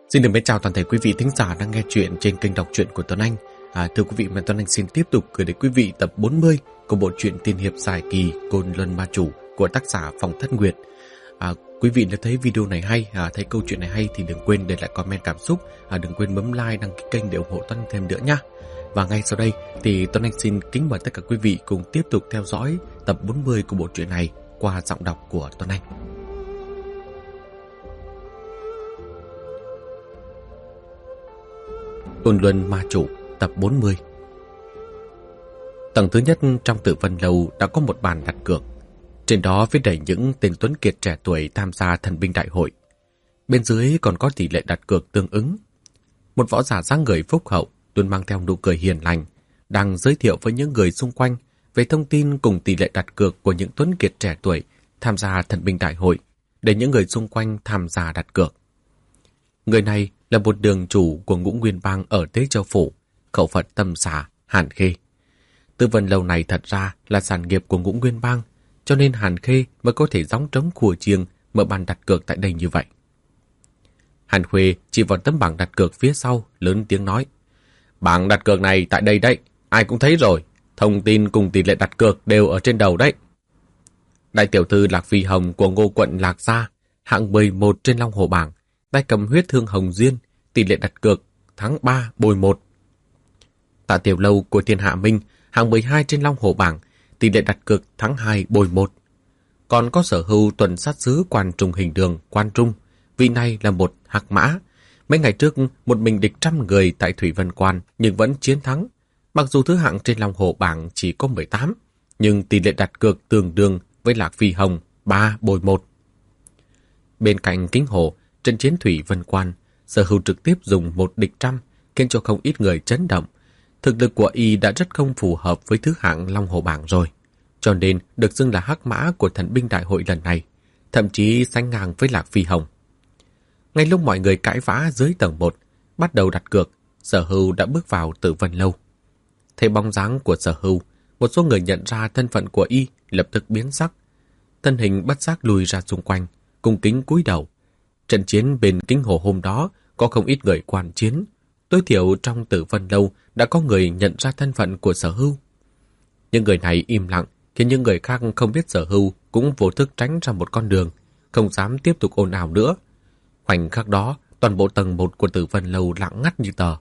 Xin được mến chào toàn thể quý vị thính giả đang nghe chuyện trên kênh đọc truyện của Tuấn Anh. Thưa quý vị, Tuấn Anh xin tiếp tục gửi đến quý vị tập 40 của bộ truyện tiên hiệp dài kỳ Côn Luân Ma Chủ của tác giả Phong Thất Nguyệt. Quý vị nếu thấy video này hay, thấy câu chuyện này hay thì đừng quên để lại comment cảm xúc, đừng quên bấm like, đăng ký kênh để ủng hộ Tuấn Anh thêm nữa nha. Và ngay sau đây thì Tuấn Anh xin kính mời tất cả quý vị cùng tiếp tục theo dõi tập 40 của bộ truyện này qua giọng đọc của Tuấn Anh. Côn Luân Ma Chủ tập 40. Tầng thứ nhất trong Tử Vân Lâu đã có một bàn đặt cược. Trên đó viết đầy những tên tuấn kiệt trẻ tuổi tham gia thần binh đại hội. Bên dưới còn có tỷ lệ đặt cược tương ứng. Một võ giả dáng người phúc hậu, luôn mang theo nụ cười hiền lành, đang giới thiệu với những người xung quanh về thông tin cùng tỷ lệ đặt cược của những tuấn kiệt trẻ tuổi tham gia thần binh đại hội, để những người xung quanh tham gia đặt cược. Người này là một đường chủ của Ngũ Nguyên Bang ở Tế Châu Phủ, khẩu phận Tâm Xà, Hàn Khê. Tử Vân Lâu này thật ra là sản nghiệp của Ngũ Nguyên Bang, cho nên Hàn Khê mới có thể gióng trống khua chiêng mở bàn đặt cược tại đây như vậy. Hàn Khuê chỉ vào tấm bảng đặt cược phía sau, lớn tiếng nói: "Bảng đặt cược này tại đây đấy, ai cũng thấy rồi, thông tin cùng tỷ lệ đặt cược đều ở trên đầu đấy." Đại tiểu thư Lạc Phi Hồng của Ngô quận Lạc Gia, hạng 11 trên Long Hồ bảng, tay cầm huyết thương hồng duyên, tỷ lệ đặt cược thắng 3 bồi 1. Tạ Tiểu Lâu của Thiên Hạ Minh, hạng 12 trên Long Hồ bảng, tỷ lệ đặt cược thắng 2 bồi 1. Còn có Sở Hưu tuần sát sứ Quan Trung Hình Đường, Quan Trung, vị này là một hạc mã. Mấy ngày trước một mình địch 100 người tại Thủy Vân Quan nhưng vẫn chiến thắng. Mặc dù thứ hạng trên Long Hồ bảng chỉ có 18, nhưng tỷ lệ đặt cược tương đương với Lạc Phi Hồng 3 bồi 1. Bên cạnh Kính Hồ, trận chiến Thủy Vân Quan, Sở Hưu trực tiếp dùng một địch 100, khiến cho không ít người chấn động. Thực lực của y đã rất không phù hợp với thứ hạng Long Hồ bảng rồi, cho nên được xưng là hắc mã của thần binh đại hội lần này, thậm chí sánh ngang với Lạc Phi Hồng. Ngay lúc mọi người cãi vã dưới tầng 1, bắt đầu đặt cược, Sở Hưu đã bước vào Tử Vân Lâu. Thấy bóng dáng của Sở Hưu, một số người nhận ra thân phận của y lập tức biến sắc. Thân hình bất giác lùi ra xung quanh, cung kính cúi đầu. Trận chiến bên Kính Hồ hôm đó có không ít người quan chiến. Tối thiểu trong Tử Vân Lâu đã có người nhận ra thân phận của Sở Hưu. Những người này im lặng, khiến những người khác không biết Sở Hưu cũng vô thức tránh ra một con đường, không dám tiếp tục ồn ào nữa. Khoảnh khắc đó, toàn bộ tầng 1 của Tử Vân Lâu lặng ngắt như tờ.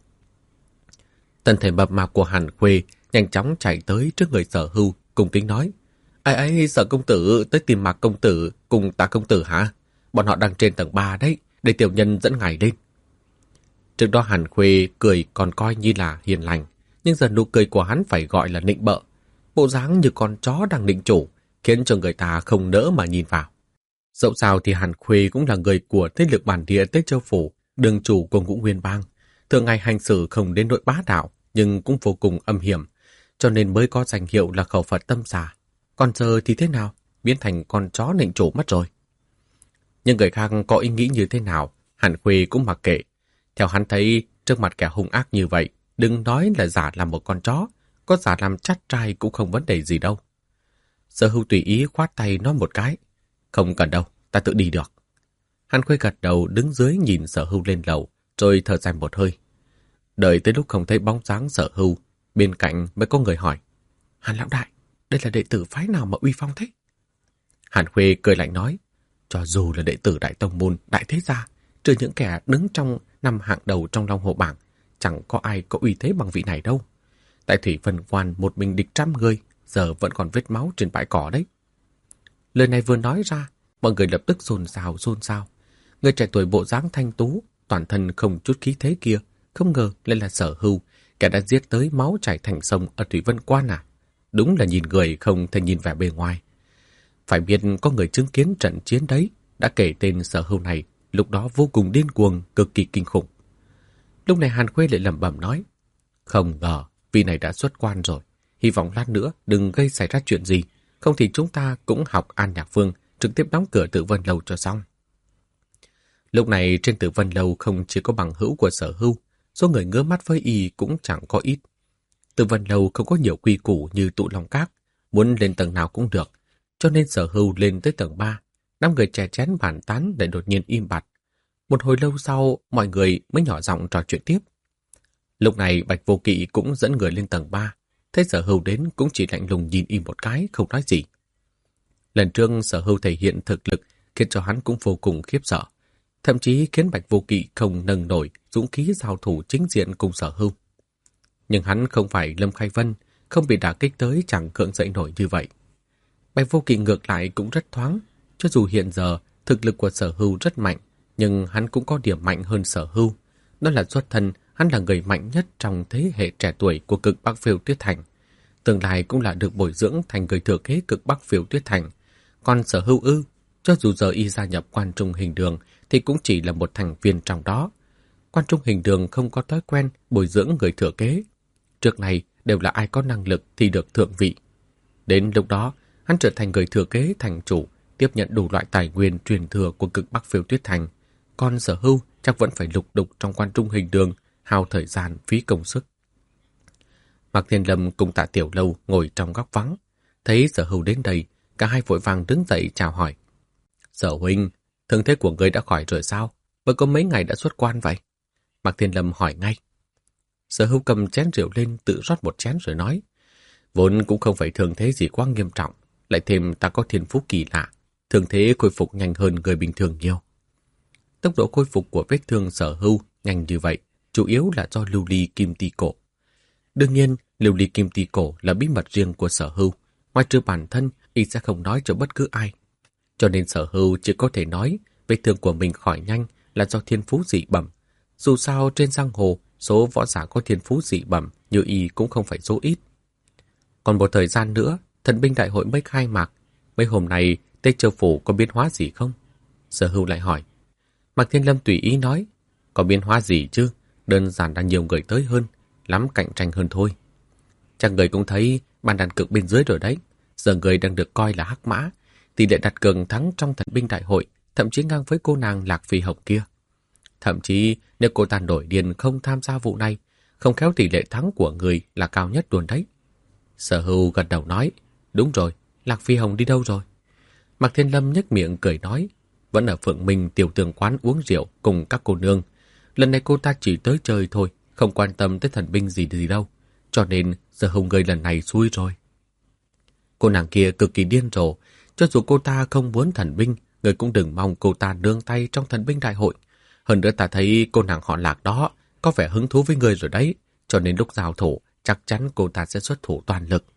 Thân thể mập mạp của Hàn Khuê nhanh chóng chạy tới trước người Sở Hưu, cung kính nói: "Ai ấy, Sở công tử tới tìm Mạc công tử cùng Tạ công tử hả? Bọn họ đang trên tầng 3 đấy, để tiểu nhân dẫn ngài lên." Trước đó Hàn Khuê cười còn coi như là hiền lành, nhưng giờ nụ cười của hắn phải gọi là nịnh bợ. Bộ dáng như con chó đang nịnh chủ, khiến cho người ta không nỡ mà nhìn vào. Dẫu sao thì Hàn Khuê cũng là người của thế lực bản địa Tế Châu Phủ, đường chủ của Ngũ Nguyên Bang. Thường ngày hành xử không đến nỗi bá đạo, nhưng cũng vô cùng âm hiểm, cho nên mới có danh hiệu là khẩu Phật Tâm Xà. Còn giờ thì thế nào? Biến thành con chó nịnh chủ mất rồi. Nhưng người khác có ý nghĩ như thế nào, Hàn Khuê cũng mặc kệ. Theo hắn thấy, trước mặt kẻ hung ác như vậy, đừng nói là giả làm một con chó, có giả làm chắt trai cũng không vấn đề gì đâu. Sở Hưu tùy ý khoát tay nói một cái: "Không cần đâu, ta tự đi được." Hàn Khuê gật đầu đứng dưới nhìn Sở Hưu lên lầu, rồi thở dài một hơi. Đợi tới lúc không thấy bóng dáng Sở Hưu, bên cạnh mới có người hỏi: "Hàn lão đại, đây là đệ tử phái nào mà uy phong thế?" Hàn Khuê cười lạnh nói: "Cho dù là đệ tử đại tông môn, đại thế gia, trừ những kẻ đứng trong 5 hạng đầu trong Long Hồ bảng, chẳng có ai có uy thế bằng vị này đâu. Tại Thủy Vân Quan một mình địch 100 người, giờ vẫn còn vết máu trên bãi cỏ đấy." Lời này vừa nói ra, mọi người lập tức xôn xao. Người trẻ tuổi bộ dáng thanh tú, toàn thân không chút khí thế kia, không ngờ lại là Sở Hưu, kẻ đã giết tới máu chảy thành sông ở Thủy Vân Quan à? Đúng là nhìn người không thể nhìn vẻ bề ngoài. Phải biết có người chứng kiến trận chiến đấy, đã kể tên Sở Hưu này, lúc đó vô cùng điên cuồng, cực kỳ kinh khủng. Lúc này Hàn Khuê lại lẩm bẩm nói: "Không ngờ vị này đã xuất quan rồi, hy vọng lát nữa đừng gây xảy ra chuyện gì, không thì chúng ta cũng học An Nhạc Phương, trực tiếp đóng cửa Tử Vân Lâu cho xong." Lúc này trên Tử Vân Lâu không chỉ có bằng hữu của Sở Hưu, số người ngứa mắt với y cũng chẳng có ít. Tử Vân Lâu không có nhiều quy củ như Tụ Long Các, muốn lên tầng nào cũng được, cho nên Sở Hưu lên tới tầng 3, 5 người chè chén bàn tán để đột nhiên im bặt. Một hồi lâu sau, mọi người mới nhỏ giọng trò chuyện tiếp. Lúc này Bạch Vô Kỵ cũng dẫn người lên tầng 3. Thấy Sở Hưu đến cũng chỉ lạnh lùng nhìn y một cái, không nói gì. Lần trước Sở Hưu thể hiện thực lực khiến cho hắn cũng vô cùng khiếp sợ. Thậm chí khiến Bạch Vô Kỵ không nâng nổi dũng khí giao thủ chính diện cùng Sở Hưu. Nhưng hắn không phải Lâm Khai Vân, không bị đả kích tới chẳng cưỡng dậy nổi như vậy. Bạch Vô Kỵ ngược lại cũng rất thoáng. Cho dù hiện giờ thực lực của Sở Hưu rất mạnh, nhưng hắn cũng có điểm mạnh hơn Sở Hưu. Đó là xuất thân, hắn là người mạnh nhất trong thế hệ trẻ tuổi của cực Bắc Phiêu Tuyết Thành. Tương lai cũng là được bồi dưỡng thành người thừa kế cực Bắc Phiêu Tuyết Thành. Còn Sở Hưu cho dù giờ y gia nhập Quan Trung Hình Đường thì cũng chỉ là một thành viên trong đó. Quan Trung Hình Đường không có thói quen bồi dưỡng người thừa kế. Trước này đều là ai có năng lực thì được thượng vị. Đến lúc đó, hắn trở thành người thừa kế thành chủ, tiếp nhận đủ loại tài nguyên truyền thừa của cực Bắc Phiêu Tuyết Thành. Còn Sở Hưu chắc vẫn phải lục đục trong Quan Trung Hình Đường, hao thời gian phí công sức. Mạc Thiên Lâm cùng Tạ Tiểu Lâu ngồi trong góc vắng. Thấy Sở Hưu đến đây, cả hai vội vàng đứng dậy chào hỏi. Sở huynh, thương thế của người đã khỏi rồi sao? Mới có mấy ngày đã xuất quan vậy? Mạc Thiên Lâm hỏi ngay. Sở Hưu cầm chén rượu lên tự rót một chén rồi nói. Vốn cũng không phải thương thế gì quá nghiêm trọng. Lại thêm ta có thiên phú kỳ lạ. Thương thế khôi phục nhanh hơn người bình thường nhiều. Tốc độ khôi phục của vết thương Sở Hưu nhanh như vậy, chủ yếu là do lưu ly kim ti cổ. Đương nhiên, lưu ly kim ti cổ là bí mật riêng của Sở Hưu. Ngoài trừ bản thân, y sẽ không nói cho bất cứ ai. Cho nên Sở Hưu chỉ có thể nói vết thương của mình khỏi nhanh là do thiên phú dị bẩm. Dù sao trên giang hồ, số võ giả có thiên phú dị bẩm như y cũng không phải số ít. Còn một thời gian nữa, thần binh đại hội mới khai mạc. Mấy hôm nay, Tây Châu Phủ có biến hóa gì không? Sở Hưu lại hỏi. Mạc Thiên Lâm tùy ý nói. Có biến hóa gì chứ? Đơn giản là nhiều người tới hơn, lắm cạnh tranh hơn thôi. Chắc người cũng thấy bàn đàn cược bên dưới rồi đấy. Giờ người đang được coi là hắc mã. Tỷ lệ đặt cược thắng trong thần binh đại hội thậm chí ngang với cô nàng Lạc Phi Hồng kia. Thậm chí nếu cô ta nổi điên không tham gia vụ này, không khéo tỷ lệ thắng của người là cao nhất luôn đấy. Sở Hưu gật đầu nói. Đúng rồi, Lạc Phi Hồng đi đâu rồi? Mạc Thiên Lâm nhếch miệng cười nói. Vẫn ở Phượng Minh tiểu tường quán uống rượu cùng các cô nương. Lần này cô ta chỉ tới chơi thôi, không quan tâm tới thần binh gì đâu. Cho nên Sở Hưu người lần này xui rồi. Cô nàng kia cực kỳ điên rồ. Cho dù cô ta không muốn thần binh, người cũng đừng mong cô ta nương tay trong thần binh đại hội. Hơn nữa ta thấy cô nàng họ Lạc đó có vẻ hứng thú với người rồi đấy. Cho nên lúc giao thủ, chắc chắn cô ta sẽ xuất thủ toàn lực.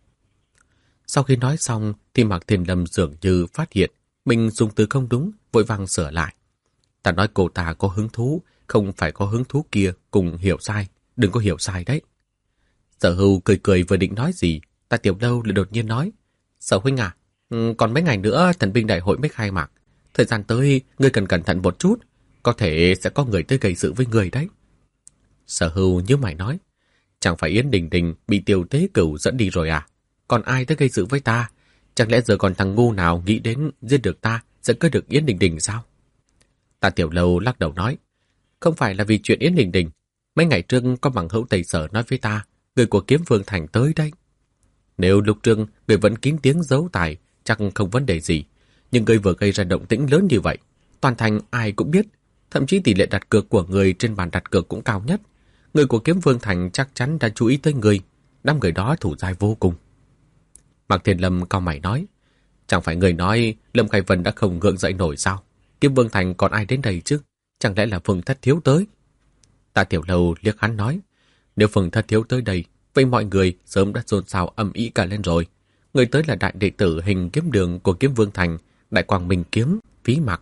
Sau khi nói xong thì Mạc Thiên Lâm dường như phát hiện mình dùng từ không đúng, vội vàng sửa lại. Ta nói cô ta có hứng thú, không phải có hứng thú kia, cùng hiểu sai. Đừng có hiểu sai đấy. Sở Hưu cười cười vừa định nói gì, Tạ Tiểu Lâu lại đột nhiên nói. Sở huynh à, còn mấy ngày nữa thần binh đại hội mới khai mạc. Thời gian tới, ngươi cần cẩn thận một chút. Có thể sẽ có người tới gây sự với người đấy. Sở Hưu nhíu mày nói. Chẳng phải Yến Đình Đình bị Tiêu Tế Cửu dẫn đi rồi à? Còn ai tới gây sự với ta? Chẳng lẽ giờ còn thằng ngu nào nghĩ đến giết được ta sẽ cưới được Yến Đình Đình sao? Tạ Tiểu Lâu lắc đầu nói. Không phải là vì chuyện Yến Đình Đình. Mấy ngày trước có bằng hữu Tây Sở nói với ta, người của Kiếm Vương Thành tới đây. Nếu lúc trước người vẫn kín tiếng giấu tài, chắc không vấn đề gì. Nhưng người vừa gây ra động tĩnh lớn như vậy, toàn thành ai cũng biết. Thậm chí tỷ lệ đặt cược của người trên bàn đặt cược cũng cao nhất. Người của Kiếm Vương Thành chắc chắn đã chú ý tới người. Đám người đó thủ dai vô cùng. Mạc Thiên Lâm cau mày nói. Chẳng phải người nói Lâm Khai Vân đã không gượng dậy nổi sao? Kiếm Vương Thành còn ai đến đây chứ? Chẳng lẽ là Phùng Thất Thiếu tới? Tạ Tiểu Lâu liếc hắn nói. Nếu Phùng Thất Thiếu tới đây, vậy mọi người sớm đã xôn xao ầm ĩ cả lên rồi. Người tới là đại đệ tử Hình Kiếm Đường của Kiếm Vương Thành, Đại Quang Minh Kiếm, Phí Mặc.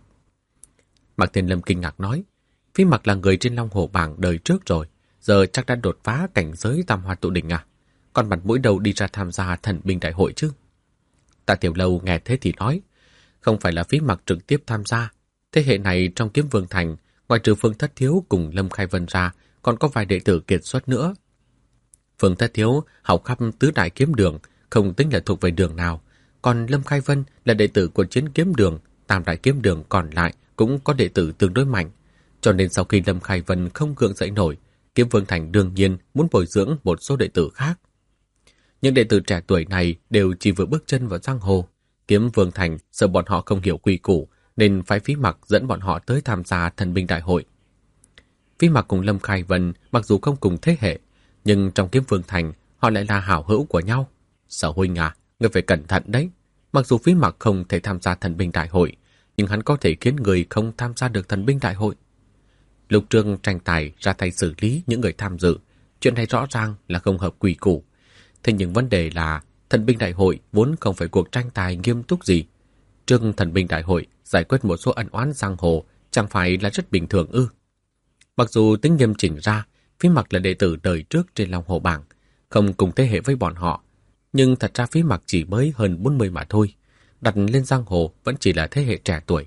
Mạc Thiên Lâm kinh ngạc nói. Phí Mặc là người trên Long Hổ bảng đời trước rồi, giờ chắc đã đột phá cảnh giới Tam Hoa Tụ Đỉnh à? Còn mặt mũi đầu đi ra tham gia thần binh đại hội chứ? Tạ Tiểu Lâu nghe thế thì nói. Không phải là Phí Mặc trực tiếp tham gia. Thế hệ này trong Kiếm Vương Thành, ngoài trừ Phương Thất Thiếu cùng Lâm Khai Vân ra, còn có vài đệ tử kiệt xuất nữa. Phương Thất Thiếu học khắp tứ đại kiếm đường, không tính là thuộc về đường nào. Còn Lâm Khai Vân là đệ tử của Chiến Kiếm Đường, tam đại kiếm đường còn lại cũng có đệ tử tương đối mạnh. Cho nên sau khi Lâm Khai Vân không gượng dậy nổi, Kiếm Vương Thành đương nhiên muốn bồi dưỡng một số đệ tử khác. Những đệ tử trẻ tuổi này đều chỉ vừa bước chân vào giang hồ. Kiếm Vương Thành sợ bọn họ không hiểu quy củ, nên phải Phí Mặc dẫn bọn họ tới tham gia thần binh đại hội. Phí Mặc cùng Lâm Khai Vân mặc dù không cùng thế hệ, nhưng trong Kiếm Vương Thành họ lại là hảo hữu của nhau. Sở huynh à, ngươi phải cẩn thận đấy. Mặc dù Phí Mặc không thể tham gia thần binh đại hội, nhưng hắn có thể khiến người không tham gia được thần binh đại hội. Lục Trương tranh tài ra tay xử lý những người tham dự. Chuyện này rõ ràng là không hợp quy củ. Thế nhưng vấn đề là thần binh đại hội vốn không phải cuộc tranh tài nghiêm túc gì. Trương thần binh đại hội giải quyết một số ân oán giang hồ chẳng phải là rất bình thường ư? Mặc dù tính nghiêm chỉnh ra, Phí Mặc là đệ tử đời trước trên Long Hồ Bảng, không cùng thế hệ với bọn họ, nhưng thật ra Phí Mặc chỉ mới hơn 40 mà thôi, đặt lên giang hồ vẫn chỉ là thế hệ trẻ tuổi.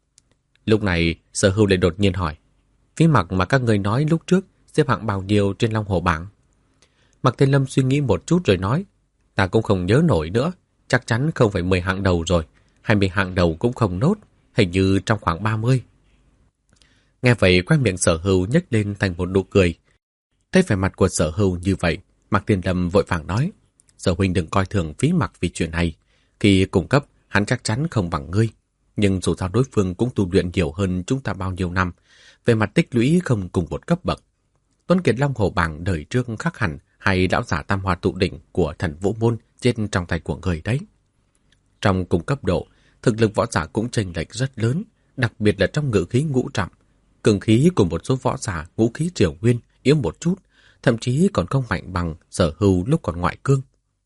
Lúc này, Sở Hưu lại đột nhiên hỏi, Phí Mặc mà các người nói lúc trước xếp hạng bao nhiêu trên Long Hồ Bảng? Mạc Thiên Lâm suy nghĩ một chút rồi nói, ta cũng không nhớ nổi nữa, chắc chắn không phải 10 hạng đầu rồi, 20 hạng đầu cũng không nốt, hình như trong khoảng 30. Nghe vậy quay miệng Sở Hưu nhếch lên thành một nụ cười. Thấy vẻ mặt của Sở Hưu như vậy, Mạc Thiên Lâm vội vàng nói, Sở huynh đừng coi thường Phí Mặc vì chuyện này, khi cùng cấp hắn chắc chắn không bằng ngươi, nhưng dù sao đối phương cũng tu luyện nhiều hơn chúng ta bao nhiêu năm, về mặt tích lũy không cùng một cấp bậc. Tuấn Kiệt Long Hồ Bảng đời trước khác hẳn hay lão giả Tam Hoa Tụ Đỉnh của Thần Vũ Môn chết trong tay của người đấy. Trong cùng cấp độ, thực lực võ giả cũng chênh lệch rất lớn, đặc biệt là trong ngự khí ngũ trạm. Cường khí của một số võ giả ngũ khí triều nguyên yếu một chút, thậm chí còn không mạnh bằng Sở Hưu lúc còn ngoại cương.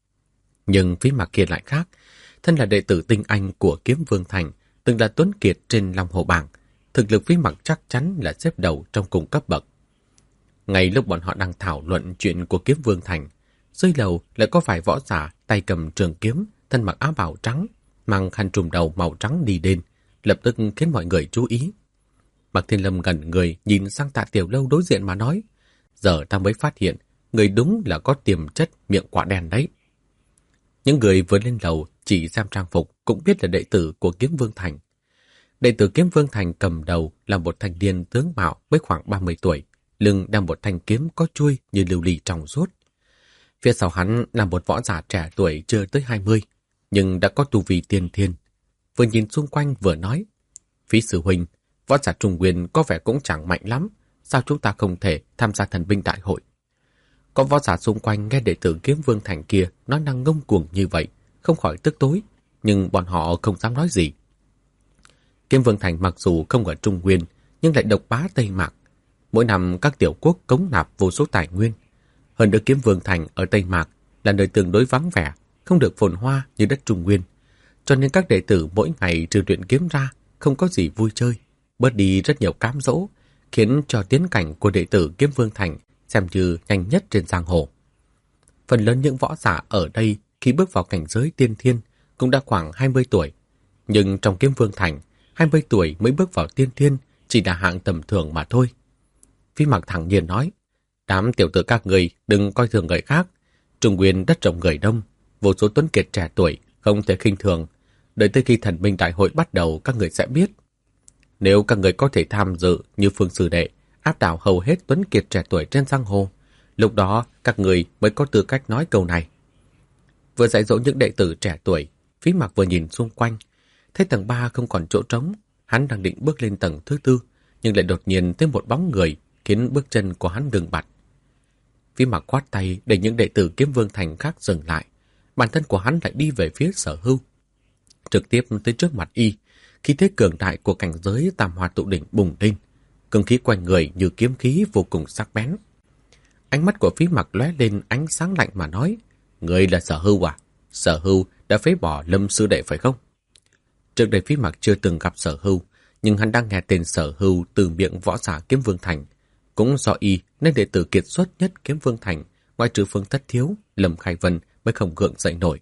Nhưng Phí Mặc kia lại khác, thân là đệ tử tinh anh của Kiếm Vương Thành, từng là Tuấn Kiệt trên Long Hồ Bảng, thực lực Phí Mặc chắc chắn là xếp đầu trong cùng cấp bậc. Ngay lúc bọn họ đang thảo luận chuyện của Kiếm Vương Thành, dưới lầu lại có vài võ giả tay cầm trường kiếm, thân mặc áo bào trắng, mang khăn trùm đầu màu trắng đi đến, lập tức khiến mọi người chú ý. Mạc Thiên Lâm gần người nhìn sang Tạ Tiểu Lâu đối diện mà nói, giờ ta mới phát hiện, người đúng là có tiềm chất miệng quả đen đấy. Những người vừa lên lầu chỉ xem trang phục cũng biết là đệ tử của Kiếm Vương Thành. Đệ tử Kiếm Vương Thành cầm đầu là một thanh niên tướng mạo với khoảng 30 tuổi, lưng đeo một thanh kiếm có chuôi như lưu ly trong suốt. Phía sau hắn là một võ giả trẻ tuổi chưa tới 20, nhưng đã có tu vi tiên thiên. Vừa nhìn xung quanh vừa nói, Phí sư huynh, võ giả Trung Nguyên có vẻ cũng chẳng mạnh lắm, sao chúng ta không thể tham gia thần binh đại hội? Có võ giả xung quanh nghe đệ tử Kiếm Vương Thành kia nói năng ngông cuồng như vậy, không khỏi tức tối, nhưng bọn họ không dám nói gì. Kiếm Vương Thành mặc dù không ở Trung Nguyên, nhưng lại độc bá Tây Mạc. Mỗi năm các tiểu quốc cống nạp vô số tài nguyên. Hơn nữa Kiếm Vương Thành ở Tây Mạc là nơi tương đối vắng vẻ, không được phồn hoa như đất Trung Nguyên. Cho nên các đệ tử mỗi ngày trừ luyện kiếm ra, không có gì vui chơi, bớt đi rất nhiều cám dỗ, khiến cho tiến cảnh của đệ tử Kiếm Vương Thành xem như nhanh nhất trên giang hồ. Phần lớn những võ giả ở đây khi bước vào cảnh giới tiên thiên cũng đã khoảng 20 tuổi. Nhưng trong Kiếm Vương Thành, 20 tuổi mới bước vào tiên thiên chỉ là hạng tầm thường mà thôi. Phí Mặc thẳng nhiên nói, đám tiểu tử các người đừng coi thường người khác. Trung Nguyên đất rộng người đông, vô số tuấn kiệt trẻ tuổi, không thể khinh thường. Đợi tới khi thần binh đại hội bắt đầu các người sẽ biết. Nếu các người có thể tham dự như Phương Sư Đệ, áp đảo hầu hết tuấn kiệt trẻ tuổi trên giang hồ, lúc đó các người mới có tư cách nói câu này. Vừa dạy dỗ những đệ tử trẻ tuổi, Phí Mặc vừa nhìn xung quanh, thấy tầng 3 không còn chỗ trống, hắn đang định bước lên tầng thứ 4, nhưng lại đột nhiên thấy một bóng người, khiến bước chân của hắn ngừng bặt. Phí Mặc khoát tay để những đệ tử Kiếm Vương Thành khác dừng lại, bản thân của hắn lại đi về phía Sở Hưu. Trực tiếp tới trước mặt y, khí thế cường đại của cảnh giới Tam Hoa Tụ Đỉnh bùng lên, cường khí quanh người như kiếm khí vô cùng sắc bén. Ánh mắt của Phí Mặc lóe lên ánh sáng lạnh mà nói, người là Sở Hưu à? Sở Hưu đã phế bỏ Lâm sư đệ phải không? Trước đây Phí Mặc chưa từng gặp Sở Hưu, nhưng hắn đang nghe tên Sở Hưu từ miệng võ giả Kiếm Vương Thành. Cũng do y nên đệ tử kiệt xuất nhất Kiếm Vương Thành, ngoại trừ Phương Thất Thiếu, Lâm Khai Vân mới không gượng dậy nổi.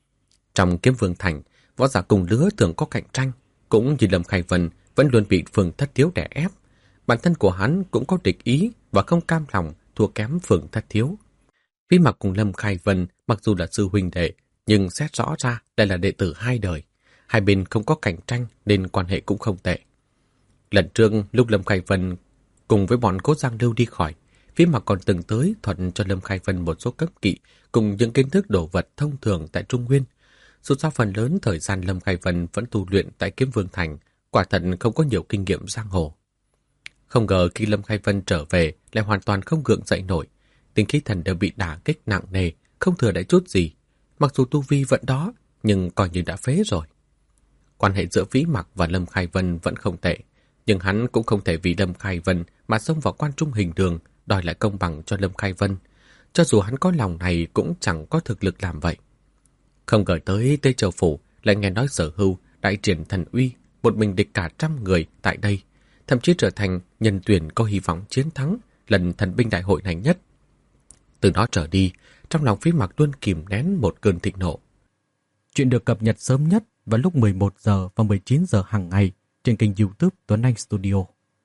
Trong Kiếm Vương Thành, võ giả cùng lứa thường có cạnh tranh, cũng như Lâm Khai Vân vẫn luôn bị Phương Thất Thiếu đè ép. Bản thân của hắn cũng có địch ý và không cam lòng thua kém Phương Thất Thiếu. Phí Mặc cùng Lâm Khai Vân mặc dù là sư huynh đệ, nhưng xét rõ ra đây là đệ tử hai đời. Hai bên không có cạnh tranh nên quan hệ cũng không tệ. Lần trước lúc Lâm Khai Vân cùng với bọn Cố Giang Lưu đi khỏi, Phí Mặc còn từng tới thuận cho Lâm Khai Vân một số cấp kỵ cùng những kiến thức đồ vật thông thường tại Trung Nguyên. Dù sao phần lớn thời gian Lâm Khai Vân vẫn tu luyện tại Kiếm Vương Thành, quả thật không có nhiều kinh nghiệm giang hồ. Không ngờ khi Lâm Khai Vân trở về lại hoàn toàn không gượng dậy nổi, tinh khí thần đều bị đả kích nặng nề, không thừa lại chút gì. Mặc dù tu vi vẫn đó, nhưng coi như đã phế rồi. Quan hệ giữa Vĩ Mặc và Lâm Khai Vân vẫn không tệ, nhưng hắn cũng không thể vì Lâm Khai Vân mà xông vào Quan Trung Hình Đường đòi lại công bằng cho Lâm Khai Vân. Cho dù hắn có lòng này cũng chẳng có thực lực làm vậy. Không ngờ tới Tây Châu Phủ lại nghe nói Sở Hưu đại triển thần uy, một mình địch cả 100 người tại đây, thậm chí trở thành nhân tuyển có hy vọng chiến thắng lần thần binh đại hội này nhất. Từ đó trở đi, trong lòng Vĩ Mặc luôn kìm nén một cơn thịnh nộ. Chuyện được cập nhật sớm nhất vào lúc 11 giờ và 19 giờ hàng ngày trên kênh YouTube Tuấn Anh Studio.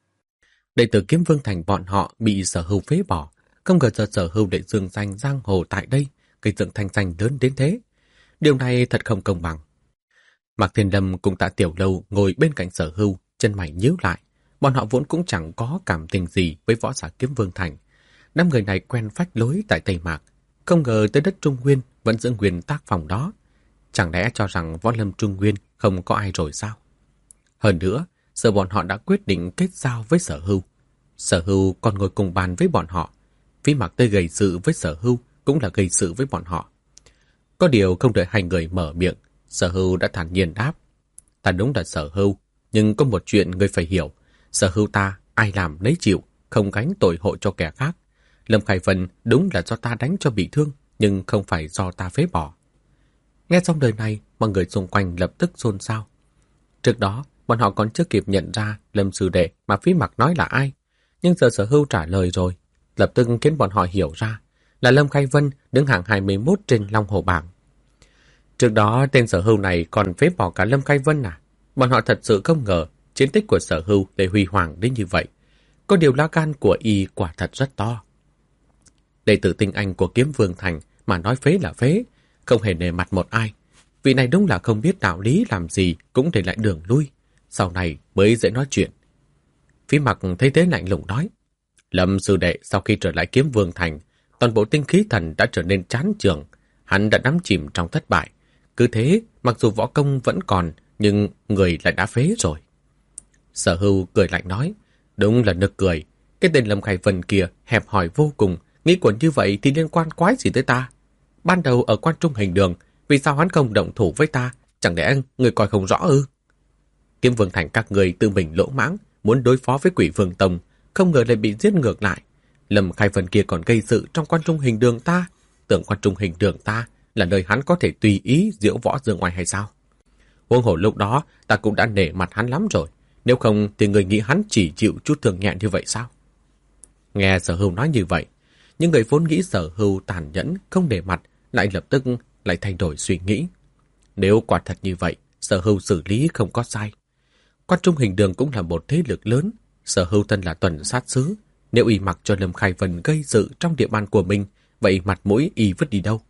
Đệ tử Kiếm Vương Thành bọn họ bị Sở Hưu phế bỏ, không ngờ giờ Sở Hưu để dương danh giang hồ tại đây, gây dựng thanh danh lớn đến thế. Điều này thật không công bằng. Mạc Thiên Lâm cùng Tạ Tiểu Lâu ngồi bên cạnh Sở Hưu, chân mày nhíu lại. Bọn họ vốn cũng chẳng có cảm tình gì với võ giả Kiếm Vương Thành. 5 người này quen phách lối tại Tây Mạc, không ngờ tới đất Trung Nguyên vẫn giữ nguyên tác phòng đó. Chẳng lẽ cho rằng võ lâm Trung Nguyên không có ai rồi sao? Hơn nữa, giờ bọn họ đã quyết định kết giao với Sở Hưu. Sở Hưu còn ngồi cùng bàn với bọn họ. Vĩ Mặc tới gây sự với Sở Hưu cũng là gây sự với bọn họ. Có điều không đợi hai người mở miệng, Sở Hưu đã thản nhiên đáp. Ta đúng là Sở Hưu, nhưng có một chuyện người phải hiểu. Sở Hưu ta ai làm nấy chịu, không gánh tội hộ cho kẻ khác. Lâm Khai Vân đúng là do ta đánh cho bị thương, nhưng không phải do ta phế bỏ. Nghe xong lời này, mọi người xung quanh lập tức xôn xao. Trước đó, bọn họ còn chưa kịp nhận ra Lâm sư đệ mà Vĩ Mặc nói là ai. Nhưng giờ Sở Hưu trả lời rồi, lập tức khiến bọn họ hiểu ra là Lâm Khai Vân đứng hạng 21 trên Long Hồ bảng. Trước đó, tên Sở Hưu này còn phế bỏ cả Lâm Khai Vân à? Bọn họ thật sự không ngờ chiến tích của Sở Hưu lại huy hoàng đến như vậy. Có điều lá gan của y quả thật rất to. Đệ tử tinh anh của Kiếm Vương Thành mà nói phế là phế, không hề nề mặt một ai. Vị này đúng là không biết đạo lý làm gì cũng để lại đường lui. Sau này mới dễ nói chuyện. Vĩ Mặc thấy thế lạnh lùng nói. Lâm sư đệ sau khi trở lại Kiếm Vương Thành, toàn bộ tinh khí thần đã trở nên chán chường. Hắn đã đắm chìm trong thất bại. Cứ thế, mặc dù võ công vẫn còn, nhưng người lại đã phế rồi. Sở Hưu cười lạnh nói. Đúng là nực cười. Cái tên Lâm Khai Vân kia hẹp hòi vô cùng. Nghĩ quẩn như vậy thì liên quan quái gì tới ta? Ban đầu ở Quan Trung Hình Đường, vì sao hắn không động thủ với ta? Chẳng lẽ người coi không rõ ư? Kiếm Vương Thành các người tự mình lỗ mãng, muốn đối phó với Quỷ Vương Tông, không ngờ lại bị giết ngược lại. Lâm Khai Vân kia còn gây sự trong Quan Trung Hình Đường ta. Tưởng Quan Trung Hình Đường ta là nơi hắn có thể tùy ý diễu võ dương ngoài hay sao? Huống hồ lúc đó ta cũng đã nể mặt hắn lắm rồi. Nếu không thì người nghĩ hắn chỉ chịu chút thương nhẹ như vậy sao? Nghe Sở Hưu nói như vậy, những người vốn nghĩ Sở Hưu tàn nhẫn, không để mặt, lại lập tức lại thay đổi suy nghĩ. Nếu quả thật như vậy, Sở Hưu xử lý không có sai. Quan Trung Hình Đường cũng là một thế lực lớn. Sở Hưu thân là tuần sát sứ. Nếu y mặc cho Lâm Khai Vân gây sự trong địa bàn của mình, vậy mặt mũi y vứt đi đâu?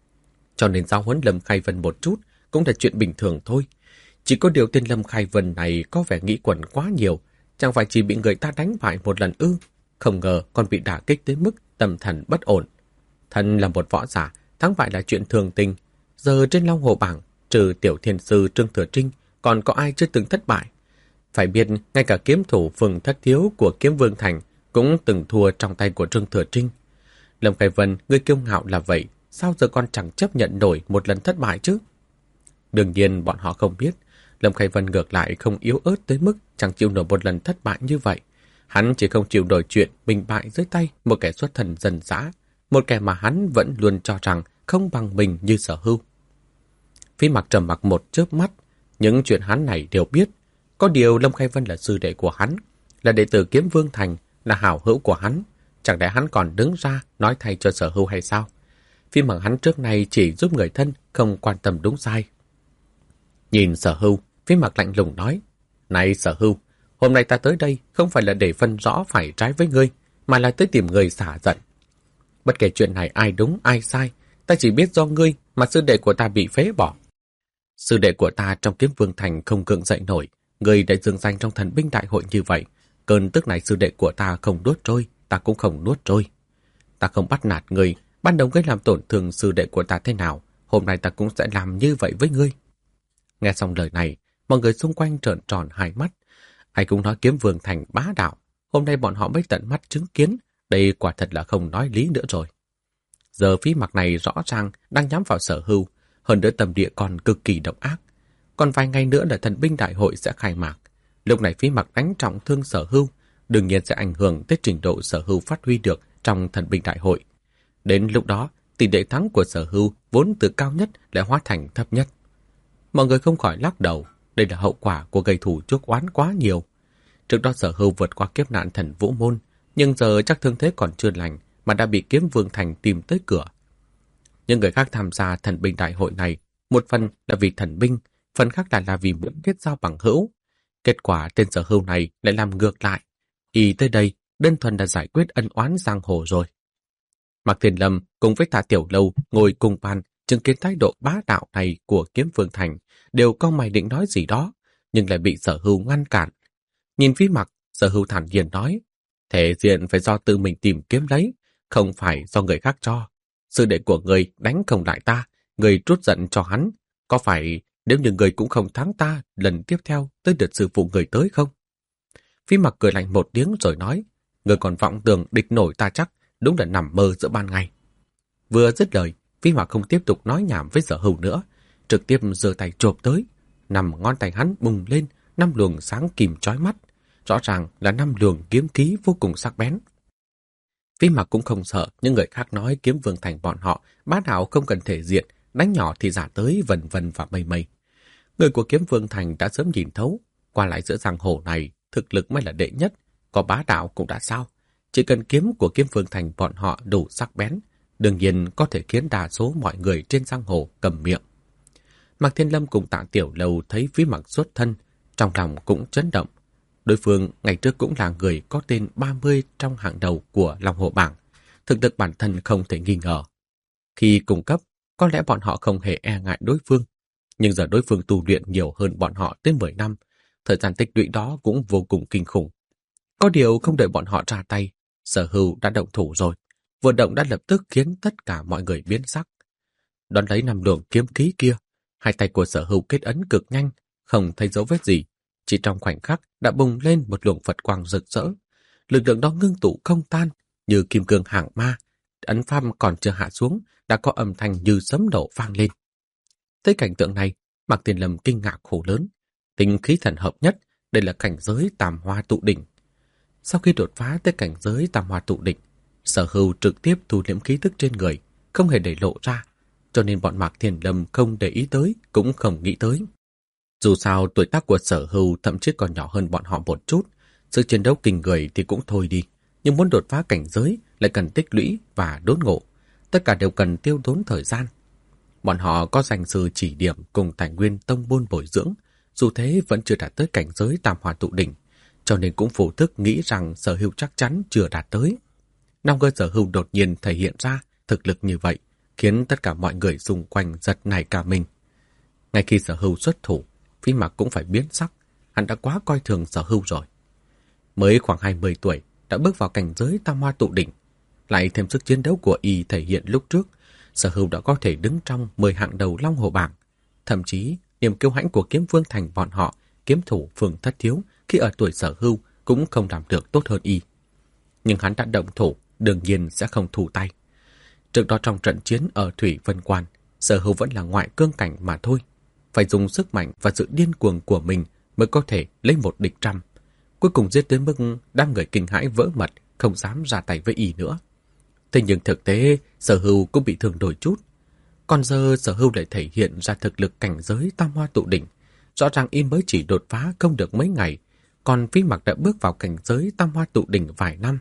Cho nên giáo huấn Lâm Khai Vân một chút cũng là chuyện bình thường thôi. Chỉ có điều tên Lâm Khai Vân này có vẻ nghĩ quẩn quá nhiều. Chẳng phải chỉ bị người ta đánh bại một lần ư? Không ngờ còn bị đả kích tới mức tâm thần bất ổn. Thân là một võ giả, thắng bại là chuyện thường tình. Giờ trên Long Hồ bảng, trừ Tiểu Thiên Sư Trương Thừa Trinh, còn có ai chưa từng thất bại? Phải biết, ngay cả kiếm thủ Phùng Thất Thiếu của Kiếm Vương Thành cũng từng thua trong tay của Trương Thừa Trinh. Lâm Khai Vân, người kiêu ngạo là vậy, sao giờ còn chẳng chấp nhận nổi một lần thất bại chứ? Đương nhiên bọn họ không biết, Lâm Khai Vân ngược lại không yếu ớt tới mức chẳng chịu nổi một lần thất bại như vậy. Hắn chỉ không chịu nổi chuyện mình bại dưới tay một kẻ xuất thần dân dã, một kẻ mà hắn vẫn luôn cho rằng không bằng mình như Sở Hưu. Vĩ Mặc trầm mặc một chớp mắt, những chuyện hắn này đều biết. Có điều Lâm Khai Vân là sư đệ của hắn, là đệ tử Kiếm Vương Thành, là hảo hữu của hắn. Chẳng lẽ hắn còn đứng ra nói thay cho Sở Hưu hay sao? Vĩ Mặc hắn trước nay chỉ giúp người thân, không quan tâm đúng sai. Nhìn Sở Hưu, Vĩ Mặc lạnh lùng nói. Này Sở Hưu, hôm nay ta tới đây không phải là để phân rõ phải trái với ngươi, mà là tới tìm người xả giận. Bất kể chuyện này ai đúng ai sai, ta chỉ biết do ngươi mà sư đệ của ta bị phế bỏ. Sư đệ của ta trong Kiếm Vương Thành không gượng dậy nổi, ngươi đã dừng danh trong thần binh đại hội như vậy. Cơn tức này sư đệ của ta không nuốt trôi, ta cũng không nuốt trôi. Ta không bắt nạt ngươi, ban đầu ngươi làm tổn thương sư đệ của ta thế nào, hôm nay ta cũng sẽ làm như vậy với ngươi. Nghe xong lời này, Mọi người xung quanh trợn tròn hai mắt. Ai cũng nói Kiếm Vương Thành bá đạo. Hôm nay bọn họ mới tận mắt chứng kiến. Đây quả thật là không nói lý nữa rồi. Giờ Phí Mặc này rõ ràng đang nhắm vào Sở Hưu. Hơn nữa tầm địa còn cực kỳ độc ác. Còn vài ngày nữa là thần binh đại hội sẽ khai mạc. Lúc này Phí Mặc đánh trọng thương Sở Hưu, đương nhiên sẽ ảnh hưởng tới trình độ Sở Hưu phát huy được trong thần binh đại hội. Đến lúc đó, tỷ lệ thắng của Sở Hưu vốn từ cao nhất lại hóa thành thấp nhất. Mọi người không khỏi lắc đầu, đây là hậu quả của gây thù chuốc oán quá nhiều. Trước đó Sở Hưu vượt qua kiếp nạn thần vũ môn, nhưng giờ chắc thương thế còn chưa lành mà đã bị Kiếm Vương Thành tìm tới cửa. Những người khác tham gia thần binh đại hội này, một phần là vì thần binh, phần khác là vì muốn kết giao bằng hữu. Kết quả tên Sở Hưu này lại làm ngược lại. Y tới đây đơn thuần là giải quyết ân oán giang hồ rồi. Mạc Thiên Lâm cùng với Tạ Tiểu Lâu ngồi cùng bàn chứng kiến thái độ bá đạo này của Kiếm Vương Thành, đều cau mày định nói gì đó, nhưng lại bị Sở Hưu ngăn cản. Nhìn Phí Mặc, Sở Hưu thản nhiên nói, thể diện phải do tự mình tìm kiếm lấy, không phải do người khác cho. Sư đệ của người đánh không lại ta, người trút giận cho hắn. Có phải nếu như người cũng không thắng ta, lần tiếp theo tới đợt sư phụ người tới không? Phí Mặc cười lạnh một tiếng rồi nói, người còn vọng tưởng địch nổi ta chắc, đúng là nằm mơ giữa ban ngày. Vừa dứt lời, Phí Mặc không tiếp tục nói nhảm với Sở Hưu nữa, trực tiếp giơ tay chộp tới. 5 ngón tay hắn bùng lên, 5 luồng sáng kìm chói mắt, rõ ràng là 5 luồng kiếm khí vô cùng sắc bén. Phí Mặc cũng không sợ những người khác nói Kiếm Vương Thành bọn họ bá đạo không cần thể diện, đánh nhỏ thì giả tới vần vần và mây mây. Người của Kiếm Vương Thành đã sớm nhìn thấu, qua lại giữa giang hồ này, thực lực mới là đệ nhất, có bá đạo cũng đã sao. Chỉ cần kiếm của Kiếm Vương Thành bọn họ đủ sắc bén, đương nhiên có thể khiến đa số mọi người trên giang hồ cầm miệng. Mạc Thiên Lâm cùng Tạ Tiểu Lâu thấy Phí Mặc xuất thân, trong lòng cũng chấn động. Đối phương ngày trước cũng là người có tên 30 trong hạng đầu của Long Hồ Bảng, thực lực bản thân không thể nghi ngờ. Khi cùng cấp, có lẽ bọn họ không hề e ngại đối phương, nhưng giờ đối phương tu luyện nhiều hơn bọn họ tới 10 năm, thời gian tích lũy đó cũng vô cùng kinh khủng. Có điều không đợi bọn họ ra tay, Sở Hưu đã động thủ rồi. Vừa động đã lập tức khiến tất cả mọi người biến sắc. Đón lấy 5 luồng kiếm khí kia, hai tay của Sở Hưu kết ấn cực nhanh, không thấy dấu vết gì. Chỉ trong khoảnh khắc đã bùng lên một luồng Phật quang rực rỡ. Lực lượng đó ngưng tụ không tan, như kim cương hàng ma. Ấn pháp còn chưa hạ xuống, đã có âm thanh như sấm nổ vang lên. Thấy cảnh tượng này, Mạc Thiên Lâm kinh ngạc hô lớn. Tinh khí thần hợp nhất, đây là cảnh giới tam hoa tụ đỉnh. Sau khi đột phá tới cảnh giới tam hoa tụ đỉnh, Sở Hưu trực tiếp thu liễm khí tức trên người, không hề để lộ ra, cho nên bọn Mạc Thiên Lâm không để ý tới, cũng không nghĩ tới. Dù sao tuổi tác của Sở Hưu thậm chí còn nhỏ hơn bọn họ một chút, sự chiến đấu kinh người thì cũng thôi đi, nhưng muốn đột phá cảnh giới lại cần tích lũy và đốn ngộ, tất cả đều cần tiêu tốn thời gian. Bọn họ có danh sư chỉ điểm cùng tài nguyên tông môn bồi dưỡng, dù thế vẫn chưa đạt tới cảnh giới tam hoa tụ đỉnh, cho nên cũng vô thức nghĩ rằng Sở Hưu chắc chắn chưa đạt tới. Năm cơ Sở Hưu đột nhiên thể hiện ra thực lực như vậy, khiến tất cả mọi người xung quanh giật nảy cả mình. Ngay khi Sở Hưu xuất thủ, Phí Mặc cũng phải biến sắc, hắn đã quá coi thường Sở Hưu rồi. Mới khoảng 20 tuổi đã bước vào cảnh giới tam hoa tụ đỉnh, lại thêm sức chiến đấu của y thể hiện lúc trước, Sở Hưu đã có thể đứng trong 10 hạng đầu Long Hồ Bảng. Thậm chí, niềm kiêu hãnh của Kiếm Vương Thành bọn họ, kiếm thủ Phương Thất Thiếu khi ở tuổi Sở Hưu cũng không làm được tốt hơn y. Nhưng hắn đã động thủ, đương nhiên sẽ không thủ tay. Trước đó trong trận chiến ở Thủy Vân Quan, Sở Hưu vẫn là ngoại cương cảnh mà thôi. Phải dùng sức mạnh và sự điên cuồng của mình mới có thể lấy một địch trăm. Cuối cùng giết đến mức đám người kinh hãi vỡ mật, không dám ra tay với y nữa. Thế nhưng thực tế, Sở Hưu cũng bị thương đôi chút. Còn giờ Sở Hưu lại thể hiện ra thực lực cảnh giới tam hoa tụ đỉnh. Rõ ràng y mới chỉ đột phá không được mấy ngày, còn Phí Mặc đã bước vào cảnh giới tam hoa tụ đỉnh vài năm.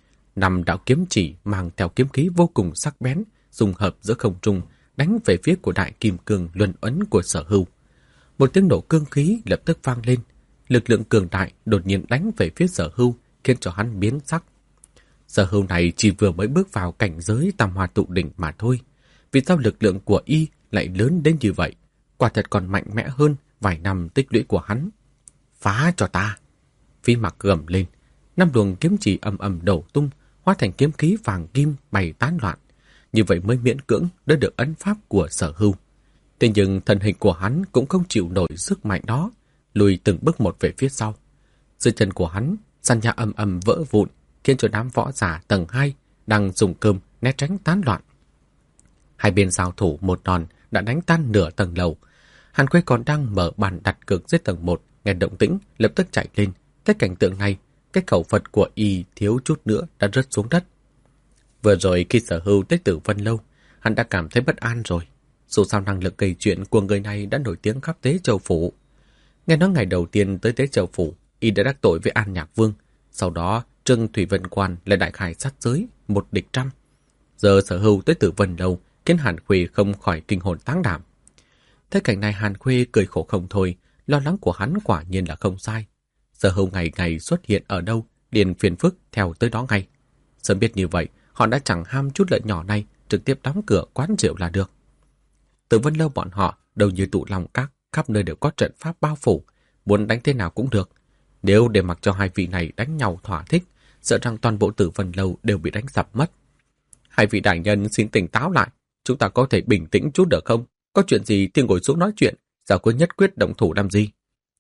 5 đạo kiếm chỉ mang theo kiếm khí vô cùng sắc bén, dung hợp giữa không trung, đánh về phía của đại kim cương luân ấn của Sở Hưu. Một tiếng nổ cương khí lập tức vang lên, lực lượng cường đại đột nhiên đánh về phía Sở Hưu, khiến cho hắn biến sắc. Sở Hưu này chỉ vừa mới bước vào cảnh giới tam hoa tụ đỉnh mà thôi. Vì sao lực lượng của y lại lớn đến như vậy? Quả thật còn mạnh mẽ hơn vài năm tích lũy của hắn. Phá cho ta! Phí Mặc gầm lên, 5 luồng kiếm chỉ ầm ầm đổ tung, hóa thành kiếm khí vàng kim bay tán loạn. Như vậy mới miễn cưỡng đỡ được ấn pháp của Sở Hưu. Thế nhưng thân hình của hắn cũng không chịu nổi sức mạnh đó, lùi từng bước một về phía sau. Dưới chân của hắn, sàn nhà ầm ầm vỡ vụn, khiến cho đám võ giả tầng 2 đang dùng cơm né tránh tán loạn. Hai bên giao thủ một đòn đã đánh tan nửa tầng lầu. Hàn Khuê còn đang mở bàn đặt cược dưới tầng 1, nghe động tĩnh lập tức chạy lên. Thấy cảnh tượng này, cái khẩu Phật của y thiếu chút nữa đã rớt xuống đất. Vừa rồi khi sở hữu tới Tử Vân Lâu, hắn đã cảm thấy bất an rồi. Dù sao năng lực gây chuyện của người này đã nổi tiếng khắp Tế Châu Phủ. Nghe nói ngày đầu tiên tới Tế Châu Phủ, y đã đắc tội với An Nhạc Vương. Sau đó, Trương Thủy Vân Quan lại đại khai sát giới, 1 địch 100. Giờ sở hữu tới Tử Vân Lâu khiến Hàn Khuê không khỏi kinh hồn táng đảm. Thấy cảnh này Hàn Khuê cười khổ không thôi, lo lắng của hắn quả nhiên là không sai. Sở hữu ngày ngày xuất hiện ở đâu, liền phiền phức theo tới đó ngay. Sớm biết như vậy, họ đã chẳng ham chút lợi nhỏ này, trực tiếp đóng cửa quán rượu là được. Tử Vân Lâu bọn họ đâu như tụ lòng các, khắp nơi đều có trận pháp bao phủ, muốn đánh thế nào cũng được. Nếu để mặc cho hai vị này đánh nhau thỏa thích, sợ rằng toàn bộ Tử Vân Lâu đều bị đánh sập mất. Hai vị đại nhân xin tỉnh táo lại, chúng ta có thể bình tĩnh chút được không? Có chuyện gì thì ngồi xuống nói chuyện, sao cứ nhất quyết động thủ làm gì?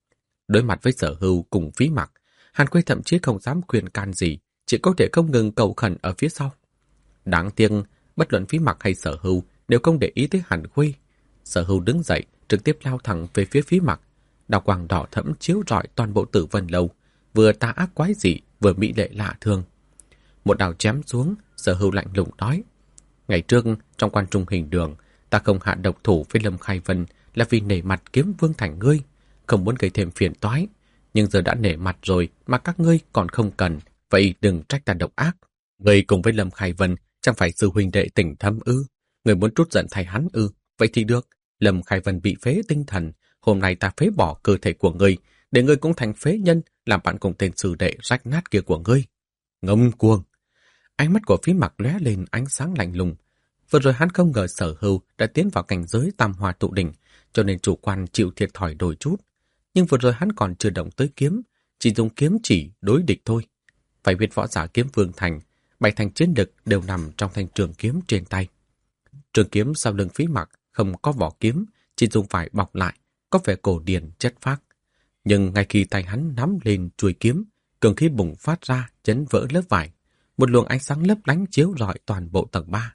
Đối mặt với Sở Hưu cùng Phí Mặc, Hàn Khuê thậm chí không dám khuyên can gì, chỉ có thể không ngừng cầu khẩn ở phía sau. Đáng tiếc, bất luận Phí Mặc hay Sở Hưu đều không để ý tới Hàn Khuê. Sở Hưu đứng dậy, trực tiếp lao thẳng về phía Phí Mặc. Đào quang đỏ thẫm chiếu rọi toàn bộ Tử Vân Lâu, vừa tà ác quái dị, vừa mỹ lệ lạ thường. Một đào chém xuống, Sở Hưu lạnh lùng nói: ngày trước trong quan trung hình đường, ta không hạ độc thủ với Lâm Khai Vân là vì nể mặt Kiếm Vương Thành ngươi, không muốn gây thêm phiền toái. Nhưng giờ đã nể mặt rồi mà các ngươi còn không cần, vậy đừng trách ta độc ác. Ngươi cùng với Lâm Khai Vân chẳng phải sư huynh đệ tình thâm ư? Ngươi muốn trút giận thay hắn ư? Vậy thì được. Lâm Khai Vân bị phế tinh thần, hôm nay ta phế bỏ cơ thể của ngươi, để ngươi cũng thành phế nhân, làm bạn cùng tên sư đệ rách nát kia của ngươi. Ngông cuồng! Ánh mắt của Phí Mặc lóe lên ánh sáng lạnh lùng. Vừa rồi hắn không ngờ Sở Hưu đã tiến vào cảnh giới Tam Hoa Tụ Đỉnh, cho nên chủ quan chịu thiệt thòi đôi chút. Nhưng vừa rồi hắn còn chưa động tới kiếm, chỉ dùng kiếm chỉ đối địch thôi. Phải biết võ giả Kiếm Vương Thành, 7 thành chiến lực đều nằm trong thanh trường kiếm trên tay. Trường kiếm sau lưng Phí Mặc không có vỏ kiếm, chỉ dùng vải bọc lại, có vẻ cổ điển chất phác. Nhưng ngay khi tay hắn nắm lên chuôi kiếm, cường khí bùng phát ra, chấn vỡ lớp vải. Một luồng ánh sáng lấp lánh chiếu rọi toàn bộ tầng 3.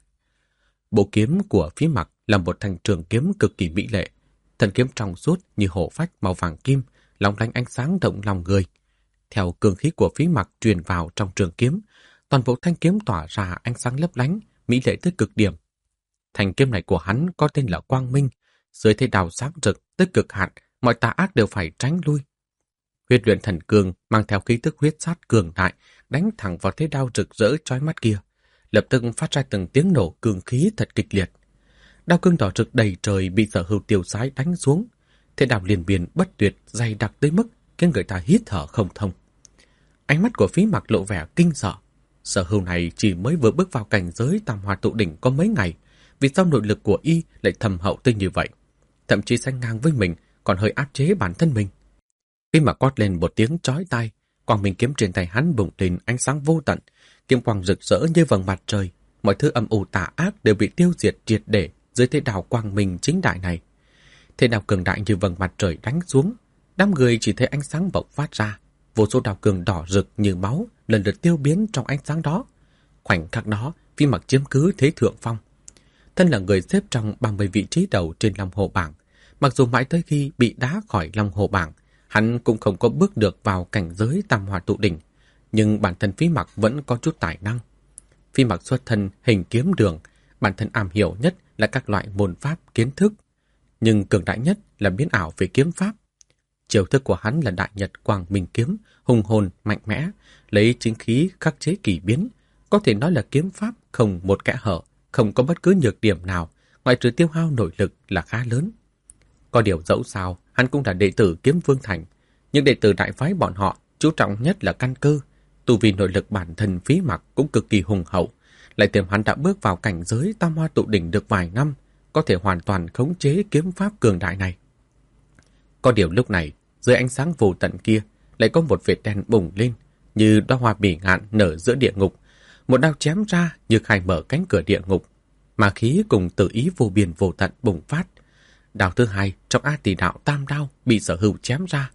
Bộ kiếm của Phí Mặc là một thanh trường kiếm cực kỳ mỹ lệ. Thân kiếm trong suốt như hổ phách màu vàng kim, lóng lánh ánh sáng động lòng người. Theo cường khí của Phí Mặc truyền vào trong trường kiếm, toàn bộ thanh kiếm tỏa ra ánh sáng lấp lánh, mỹ lệ tới cực điểm. Thanh kiếm này của hắn có tên là Quang Minh, dưới thế đào sáng rực tới cực hạn, mọi tà ác đều phải tránh lui. Huyết luyện thần cương mang theo khí tức huyết sát cường đại, đánh thẳng vào thế đao rực rỡ chói mắt kia, lập tức phát ra từng tiếng nổ cường khí thật kịch liệt. Đao cương đỏ rực đầy trời bị Sở Hưu tiêu sái đánh xuống, thế đao liền biên bất tuyệt dày đặc tới mức khiến người ta hít thở không thông. Ánh mắt của Phí Mặc lộ vẻ kinh sợ. Sở Hưu này chỉ mới vừa bước vào cảnh giới Tam Hoa Tụ Đỉnh có mấy ngày, vì sao nội lực của y lại thâm hậu tới như vậy, thậm chí sánh ngang với mình, còn hơi áp chế bản thân mình. Phí Mặc quát lên một tiếng chói tai, quang minh kiếm trên tay hắn bùng lên ánh sáng vô tận, kiếm quang rực rỡ như vầng mặt trời, mọi thứ âm u tà ác đều bị tiêu diệt triệt để dưới thế đao quang minh chính đại này. Thế đao cường đại như vầng mặt trời đánh xuống, đám người chỉ thấy ánh sáng bộc phát ra, vô số đao cường đỏ rực như máu lần lượt tiêu biến trong ánh sáng đó. Khoảnh khắc đó, Phí Mặc chiếm cứ thế thượng phong. Thân là người xếp trong 30 vị trí đầu trên Long Hồ bảng, mặc dù mãi tới khi bị đá khỏi Long Hồ bảng, hắn cũng không có bước được vào cảnh giới Tam Hoa Tụ Đỉnh, nhưng bản thân Phí Mặc vẫn có chút tài năng. Phí Mặc xuất thân hình kiếm đường, bản thân am hiểu nhất là các loại môn pháp kiến thức, nhưng cường đại nhất là biến ảo về kiếm pháp. Chiêu thức của hắn là Đại Nhật Quang Minh kiếm, hùng hồn, mạnh mẽ, lấy chính khí khắc chế kỳ biến, có thể nói là kiếm pháp không một kẽ hở, không có bất cứ nhược điểm nào, ngoại trừ tiêu hao nội lực là khá lớn. Có điều dẫu sao, hắn cũng là đệ tử Kiếm Vương Thành, nhưng đệ tử đại phái bọn họ chú trọng nhất là căn cơ. Tu vi nội lực bản thân Phí Mặc cũng cực kỳ hùng hậu, lại thêm hắn đã bước vào cảnh giới Tam Hoa Tụ Đỉnh được vài năm, có thể hoàn toàn khống chế kiếm pháp cường đại này. Có điều lúc này, dưới ánh sáng vô tận kia, lại có một vệt đen bùng lên, như đóa hoa bỉ ngạn nở giữa địa ngục. Một đao chém ra như khai mở cánh cửa địa ngục, mà khí cùng tự ý vô biên vô tận bùng phát. Đao thứ hai trong A Tỳ Đạo Tam Đao bị Sở Hưu chém ra,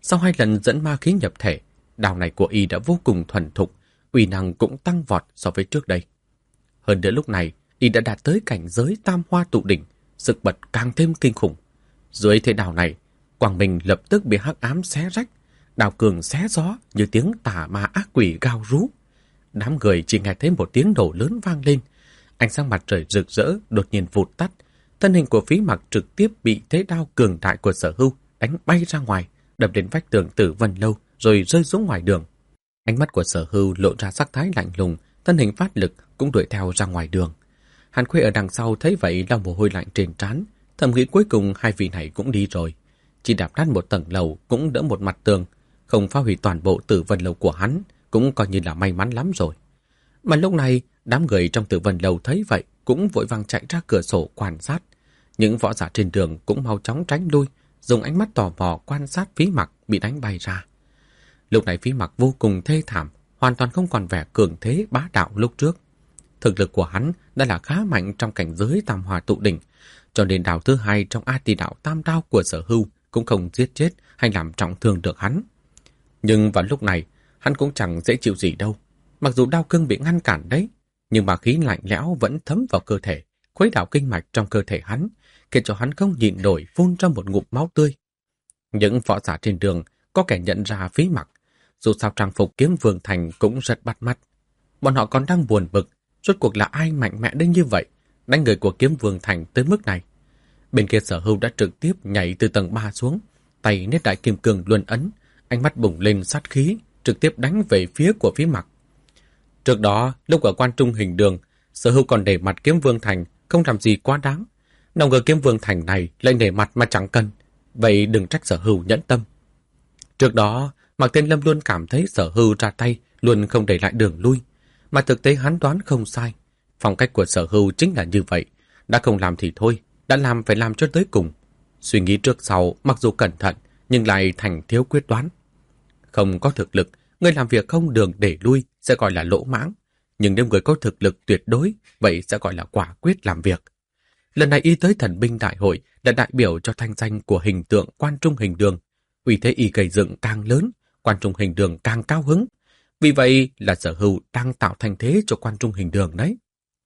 Sau 2 lần dẫn ma khí nhập thể, đao này của y đã vô cùng thuần thục, uy năng cũng tăng vọt so với trước đây. Hơn nữa lúc này, y đã đạt tới cảnh giới tam hoa tụ đỉnh, sức bật càng thêm kinh khủng. Dưới thế đao này, quang minh lập tức bị hắc ám xé rách, đao cường xé gió như tiếng tà ma ác quỷ gào rú. Đám người chỉ nghe thấy một tiếng nổ lớn vang lên, ánh sáng mặt trời rực rỡ đột nhiên vụt tắt, thân hình của Phí Mặc trực tiếp bị thế đao cường đại của Sở Hưu đánh bay ra ngoài, đập đến vách tường Tử Vân Lâu rồi rơi xuống ngoài đường. Ánh mắt của Sở Hưu lộ ra sắc thái lạnh lùng, thân hình phát lực cũng đuổi theo ra ngoài đường. Hàn Khuê ở đằng sau thấy vậy lau mồ hôi lạnh trên trán, thầm nghĩ cuối cùng 2 vị này cũng đi rồi, chỉ đạp nát một tầng lầu cũng đỡ một mặt tường, không phá hủy toàn bộ Tử Vân Lâu của hắn cũng coi như là may mắn lắm rồi. Mà lúc này, đám người trong Tử Vân Lâu thấy vậy cũng vội vàng chạy ra cửa sổ quan sát. Những võ giả trên đường cũng mau chóng tránh lui, dùng ánh mắt tò mò quan sát Phí Mặc bị đánh bay ra. Lúc này Phí Mặc vô cùng thê thảm, hoàn toàn không còn vẻ cường thế bá đạo lúc trước. Thực lực của hắn đã là khá mạnh trong cảnh giới tam hòa tụ đỉnh, cho nên đao thứ 2 trong A Tỳ Đạo Tam Đao của Sở Hưu cũng không giết chết hay làm trọng thương được hắn. Nhưng vào lúc này, hắn cũng chẳng dễ chịu gì đâu. Mặc dù đao cương bị ngăn cản đấy, nhưng mà khí lạnh lẽo vẫn thấm vào cơ thể, khuấy đảo kinh mạch trong cơ thể hắn, khiến cho hắn không nhịn nổi phun ra một ngụm máu tươi. Những võ giả trên đường có kẻ nhận ra Phí Mặc, dù sao trang phục Kiếm Vương Thành cũng rất bắt mắt. Bọn họ còn đang buồn bực, rốt cuộc là ai mạnh mẽ đến như vậy, đánh người của Kiếm Vương Thành tới mức này. Bên kia Sở Hưu đã trực tiếp nhảy từ tầng 3 xuống, tay nết đại kim cương luân ấn, ánh mắt bùng lên sát khí, trực tiếp đánh về phía của Phí Mặc. Trước đó, lúc ở Quan Trung Hình Đường, Sở Hưu còn để mặt Kiếm Vương Thành không làm gì quá đáng. Nào ngờ Kiếm Vương Thành này lại để mặt mà chẳng cần, vậy đừng trách Sở Hưu nhẫn tâm. Trước đó, Mạc Thiên Lâm luôn cảm thấy Sở Hưu ra tay luôn không để lại đường lui, mà thực tế hắn đoán không sai. Phong cách của Sở Hưu chính là như vậy, đã không làm thì thôi, đã làm phải làm cho tới cùng. Suy nghĩ trước sau, mặc dù cẩn thận, nhưng lại thành thiếu quyết đoán. Không có thực lực, người làm việc không đường để lui sẽ gọi là lỗ mãng. Nhưng nếu người có thực lực tuyệt đối, vậy sẽ gọi là quả quyết làm việc. Lần này y tới Thần binh đại hội đã đại biểu cho thanh danh của hình tượng Quan Trung Hình Đường. Uy thế y gây dựng càng lớn, Quan Trung Hình Đường càng cao hứng. Vì vậy là Sở Hưu đang tạo thành thế cho Quan Trung Hình Đường đấy.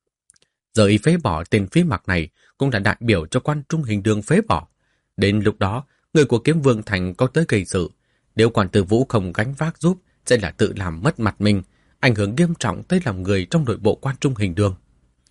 Giờ y phế bỏ tên Phí Mặc này cũng là đại biểu cho Quan Trung Hình Đường phế bỏ. Đến lúc đó, người của Kiếm Vương Thành có tới gây sự. Nếu Quan Tư Vũ không gánh vác giúp, sẽ là tự làm mất mặt mình, ảnh hưởng nghiêm trọng tới lòng người trong nội bộ Quan Trung Hình Đường.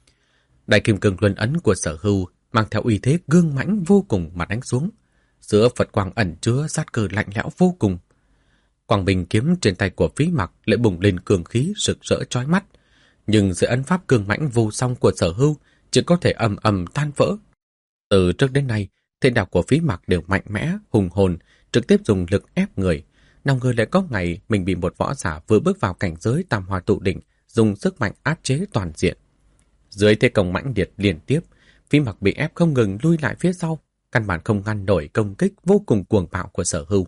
Đại kim cương luân ấn của Sở Hưu mang theo uy thế gương mãnh vô cùng mà đánh xuống. Giữa Phật quang ẩn chứa sát cơ lạnh lẽo vô cùng. Quang bình kiếm trên tay của Phí Mặc lại bùng lên cường khí rực rỡ chói mắt, nhưng dưới ấn pháp cường mãnh vô song của Sở Hưu chỉ có thể ầm ầm tan vỡ. Từ trước đến nay, thế đạo của Phí Mặc đều mạnh mẽ, hùng hồn, trực tiếp dùng lực ép người. Nào ngờ lại có ngày mình bị một võ giả vừa bước vào cảnh giới tam hoa tụ đỉnh, dùng sức mạnh áp chế toàn diện. Dưới thế công mãnh liệt liên tiếp, Phí Mặc bị ép không ngừng lui lại phía sau, căn bản không ngăn nổi công kích vô cùng cuồng bạo của Sở Hưu.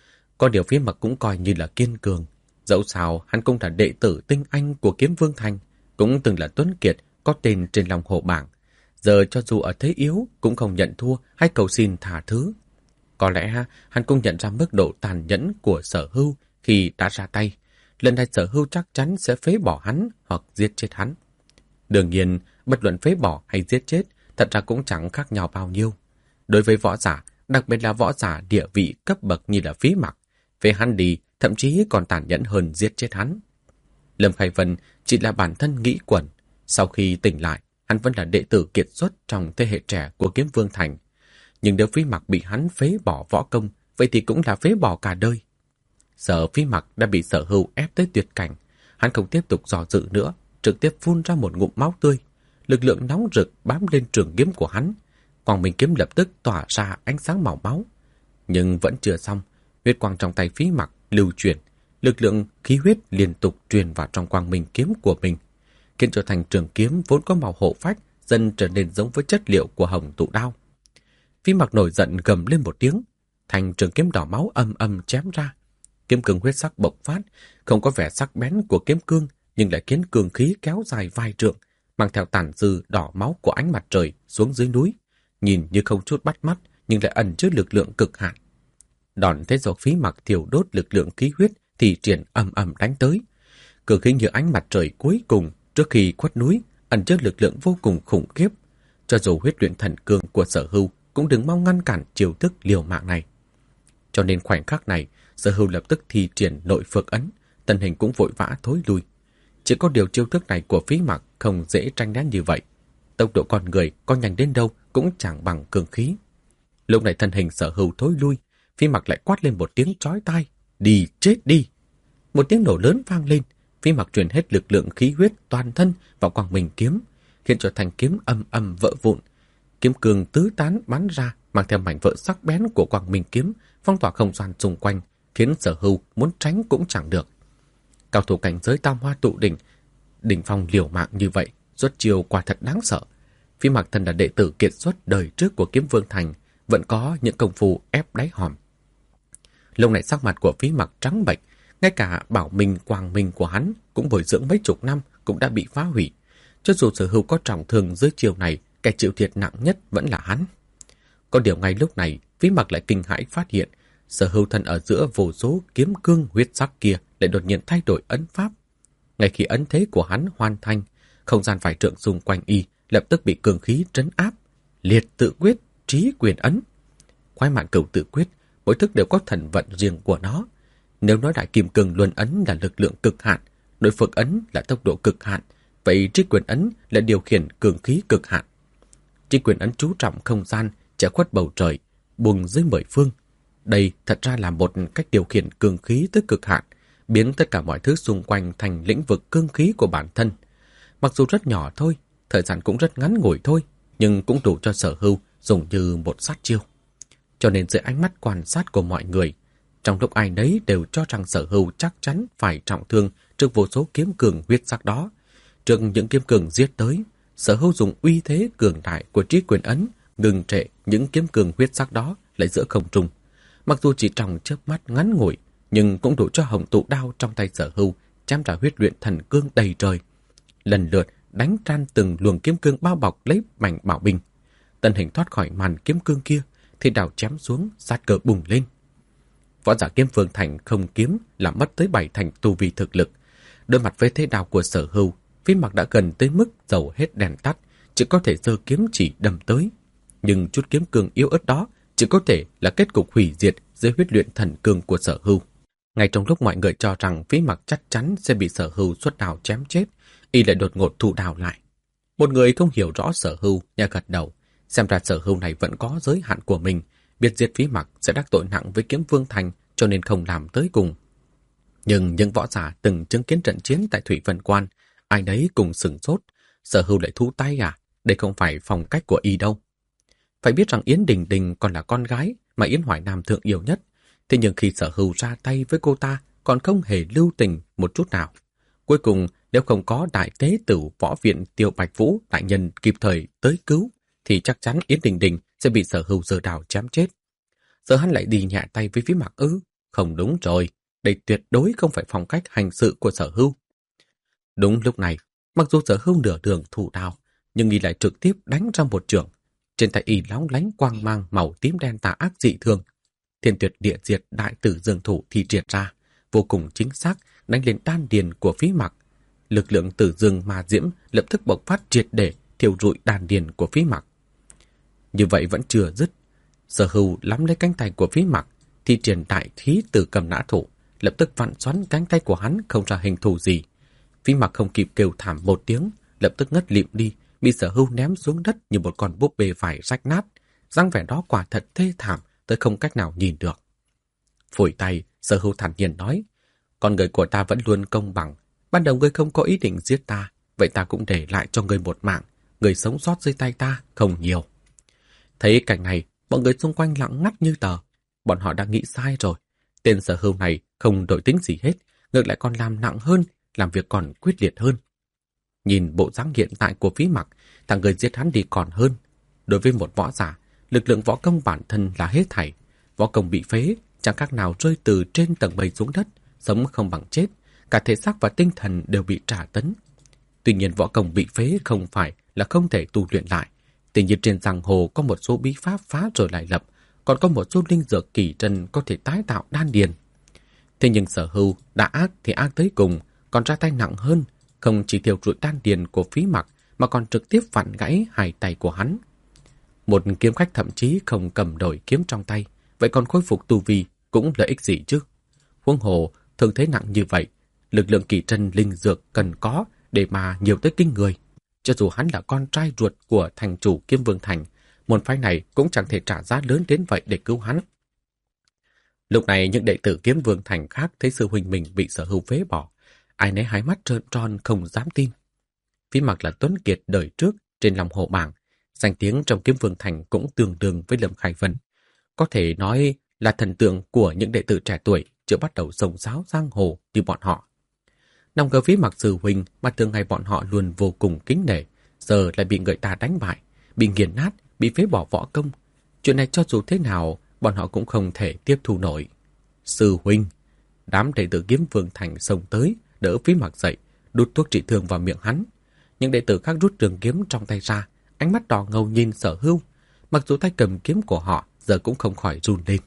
Có điều Phí Mặc cũng coi như là kiên cường. Dẫu sao, hắn cũng là đệ tử tinh anh của Kiếm Vương Thành, cũng từng là tuấn kiệt có tên trên lòng hổ bảng. Giờ cho dù ở thế yếu cũng không nhận thua hay cầu xin tha thứ. Có lẽ hắn cũng nhận ra mức độ tàn nhẫn của Sở Hưu khi đã ra tay. Lần này Sở Hưu chắc chắn sẽ phế bỏ hắn hoặc giết chết hắn. Đương nhiên, bất luận phế bỏ hay giết chết, thật ra cũng chẳng khác nhau bao nhiêu. Đối với võ giả, đặc biệt là võ giả địa vị cấp bậc như là Phí Mặc, phế hắn đi thậm chí còn tàn nhẫn hơn giết chết hắn. Lâm Khai Vân chỉ là bản thân nghĩ quẩn. Sau khi tỉnh lại, hắn vẫn là đệ tử kiệt xuất trong thế hệ trẻ của Kiếm Vương Thành. Nhưng nếu Phí Mặc bị hắn phế bỏ võ công, vậy thì cũng là phế bỏ cả đời. Giờ Phí Mặc đã bị Sở Hưu ép tới tuyệt cảnh, hắn không tiếp tục dò dự nữa, trực tiếp phun ra một ngụm máu tươi. Lực lượng nóng rực bám lên trường kiếm của hắn, quang minh kiếm lập tức tỏa ra ánh sáng màu máu. Nhưng vẫn chưa xong, huyết quang trong tay Phí Mặc lưu chuyển, lực lượng khí huyết liên tục truyền vào trong quang minh kiếm của mình, khiến cho thành trường kiếm vốn có màu hộ phách dần trở nên giống với chất liệu của hồng tụ đao. Phí Mặc nổi giận gầm lên một tiếng, thành trường kiếm đỏ máu âm âm chém ra. Kiếm cương huyết sắc bộc phát, không có vẻ sắc bén của kiếm cương, nhưng lại khiến cương khí kéo dài vài trượng, mang theo tàn dư đỏ máu của ánh mặt trời xuống dưới núi, nhìn như không chút bắt mắt nhưng lại ẩn chứa lực lượng cực hạn. Đòn thế gió Phí Mặc thiêu đốt lực lượng khí huyết thì triển ầm ầm đánh tới. Cường khí như ánh mặt trời cuối cùng trước khi khuất núi ẩn chứa lực lượng vô cùng khủng khiếp. Cho dù huyết luyện thần cương của Sở Hưu cũng đừng mong ngăn cản chiêu thức liều mạng này. Cho nên khoảnh khắc này, Sở Hưu lập tức thi triển nội phược ấn, thân hình cũng vội vã thối lui. Chỉ có điều chiêu thức này của Phí Mặc không dễ tranh né như vậy. Tốc độ con người có nhanh đến đâu cũng chẳng bằng cường khí. Lúc này thân hình Sở Hưu thối lui, Phí Mặc lại quát lên một tiếng chói tai: "Đi chết đi!" Một tiếng nổ lớn vang lên, Phí Mặc truyền hết lực lượng khí huyết toàn thân vào quang minh kiếm, khiến cho thanh kiếm âm âm vỡ vụn. Kiếm cương tứ tán bắn ra, mang theo mảnh vỡ sắc bén của quang minh kiếm, phong tỏa không gian xung quanh, khiến Sở Hưu muốn tránh cũng chẳng được. Cao thủ cảnh giới tam hoa tụ đỉnh phong liều mạng như vậy, xuất chiêu quả thật đáng sợ. Phí Mặc thân là đệ tử kiệt xuất đời trước của Kiếm Vương Thành, vẫn có những công phu ép đáy hòm. Lúc này sắc mặt của Phí Mặc trắng bệch, ngay cả bảo minh quang minh của hắn cũng bồi dưỡng mấy chục năm cũng đã bị phá hủy. Cho dù Sở Hưu có trọng thương dưới chiều này, kẻ chịu thiệt nặng nhất vẫn là hắn. Có điều ngay lúc này, Phí Mặc lại kinh hãi phát hiện, Sở Hưu thân ở giữa vô số kiếm cương huyết sắc kia lại đột nhiên thay đổi ấn pháp. Ngay khi ấn thế của hắn hoàn thành, không gian vải trượng xung quanh y lập tức bị cường khí trấn áp. Liệt tự quyết, trí quyền ấn. Khoái mạn cửu tự quyết, mỗi thức đều có thần vận riêng của nó. Nếu nói đại kim cương luân ấn là lực lượng cực hạn, nội phược ấn là tốc độ cực hạn, vậy trí quyền ấn là điều khiển cường khí cực hạn. Trí quyền ấn chú trọng không gian, che khuất bầu trời, buông dưới mười phương. Đây thật ra là một cách điều khiển cường khí tới cực hạn, biến tất cả mọi thứ xung quanh thành lĩnh vực cương khí của bản thân. Mặc dù rất nhỏ thôi, thời gian cũng rất ngắn ngủi thôi, nhưng cũng đủ cho Sở Hưu dùng như một sát chiêu. Cho nên dưới ánh mắt quan sát của mọi người, trong lúc ai nấy đều cho rằng Sở Hưu chắc chắn phải trọng thương trước vô số kiếm cường huyết sắc đó. Trước những kiếm cường giết tới, Sở Hưu dùng uy thế cường đại của trí quyền ấn ngừng trệ những kiếm cường huyết sắc đó lại giữa không trung. Mặc dù chỉ trong chớp mắt ngắn ngủi, nhưng cũng đủ cho hồng tụ đao trong tay Sở Hưu chém ra huyết luyện thần cương đầy trời, lần lượt đánh tan từng luồng kiếm cương bao bọc lấy mảnh bảo binh. Tân hình thoát khỏi màn kiếm cương kia, thì đào chém xuống, sát cơ bùng lên. Võ giả Kiếm Vương Thành không kiếm làm mất tới 7 thành tu vi thực lực. Đối mặt với thế đao của Sở Hưu, Phí Mặc đã gần tới mức dầu hết đèn tắt, chỉ có thể giơ kiếm chỉ đâm tới. Nhưng chút kiếm cương yếu ớt đó chỉ có thể là kết cục hủy diệt dưới huyết luyện thần cương của Sở Hưu. Ngay trong lúc mọi người cho rằng Phí Mặc chắc chắn sẽ bị Sở Hưu xuất đao chém chết, y lại đột ngột thu đao lại. Một người không hiểu rõ Sở Hưu nhà gật đầu, xem ra Sở Hưu này vẫn có giới hạn của mình, biết giết Phí Mặc sẽ đắc tội nặng với Kiếm Vương Thành, cho nên không làm tới cùng. Nhưng những võ giả từng chứng kiến trận chiến tại Thủy Vân Quan, ai nấy cùng sửng sốt. Sở Hưu lại thu tay à? Đây không phải phong cách của y đâu. Phải biết rằng Yến Đình Đình còn là con gái mà Yến Hoài Nam thương yêu nhất. Thế nhưng khi Sở Hưu ra tay với cô ta còn không hề lưu tình một chút nào. Cuối cùng, nếu không có đại tế tử võ viện Tiêu Bạch Vũ đại nhân kịp thời tới cứu, thì chắc chắn Yến Đình Đình sẽ bị Sở Hưu giơ đao chém chết. Giờ hắn lại đi nhẹ tay với Phí Mặc ư? Không đúng rồi, đây tuyệt đối không phải phong cách hành sự của Sở Hưu. Đúng lúc này, mặc dù Sở Hưu nửa đường thủ đao, nhưng y lại trực tiếp đánh ra một chưởng. Trên tay y lóng lánh quang mang màu tím đen tà ác dị thường. Thiên tuyệt địa diệt đại tử dương thủ thi triển ra, vô cùng chính xác đánh lên đan điền của Phí Mặc. Lực lượng tử dương ma diễm lập tức bộc phát triệt để thiêu rụi đan điền của Phí Mặc. Như vậy vẫn chưa dứt, Sở Hưu nắm lấy cánh tay của Phí Mặc, thi triển đại khí từ cầm nã thủ, lập tức vặn xoắn cánh tay của hắn không ra hình thù gì. Phí Mặc không kịp kêu thảm một tiếng, lập tức ngất lịm đi, bị Sở Hưu ném xuống đất như một con búp bê vải rách nát. Dáng vẻ đó quả thật thê thảm tới không cách nào nhìn được. Phủi tay, Sở Hưu thản nhiên nói: "Con người của ta vẫn luôn công bằng. Ban đầu ngươi không có ý định giết ta, vậy ta cũng để lại cho ngươi một mạng. Ngươi sống sót dưới tay ta không nhiều." Thấy cảnh này, mọi người xung quanh lặng ngắt như tờ. Bọn họ đã nghĩ sai rồi. Tên Sở Hưu này không đổi tính gì hết, ngược lại còn làm nặng hơn, làm việc còn quyết liệt hơn. Nhìn bộ dáng hiện tại của Phí Mặc, thằng người giết hắn đi còn hơn. Đối với một võ giả, lực lượng võ công bản thân là hết thảy. Võ công bị phế, chẳng khác nào rơi từ trên tầng bầy xuống đất, sống không bằng chết. Cả thể xác và tinh thần đều bị trả tấn. Tuy nhiên võ công bị phế không phải là không thể tu luyện lại. Tuy nhiên trên giang hồ có một số bí pháp phá rồi lại lập, còn có một số linh dược kỳ trân có thể tái tạo đan điền. Thế nhưng Sở Hưu đã ác thì ác tới cùng, còn ra tay nặng hơn, không chỉ thiêu rụi đan điền của Phí Mặc mà còn trực tiếp vặn gãy hai tay của hắn. Một kiếm khách thậm chí không cầm nổi kiếm trong tay, vậy còn khôi phục tu vi cũng lợi ích gì chứ? Huống hồ, thương thế nặng như vậy, lực lượng kỳ trân linh dược cần có để mà nhiều tới kinh người. Cho dù hắn là con trai ruột của thành chủ Kiếm Vương Thành, môn phái này cũng chẳng thể trả giá lớn đến vậy để cứu hắn. Lúc này những đệ tử Kiếm Vương Thành khác thấy sư huynh mình bị Sở Hưu phế bỏ, ai nấy hai mắt trợn tròn không dám tin. Phí Mặc là tuấn kiệt đời trước trên lòng hồ bảng, danh tiếng trong Kiếm Vương Thành cũng tương đương với Lâm Khải Vân. Có thể nói là thần tượng của những đệ tử trẻ tuổi chưa bắt đầu sông sáo giang hồ như bọn họ. Nằm cờ Phí Mặc sư huynh mà thường ngày bọn họ luôn vô cùng kính nể, giờ lại bị người ta đánh bại, bị nghiền nát, bị phế bỏ võ công. Chuyện này cho dù thế nào, bọn họ cũng không thể tiếp thu nổi. Sư huynh, đám đệ tử Kiếm Vương Thành xông tới, đỡ Phí Mặc dậy, đút thuốc trị thương vào miệng hắn. Những đệ tử khác rút trường kiếm trong tay ra, ánh mắt đỏ ngầu nhìn Sở Hưu. Mặc dù tay cầm kiếm của họ giờ cũng không khỏi run lên.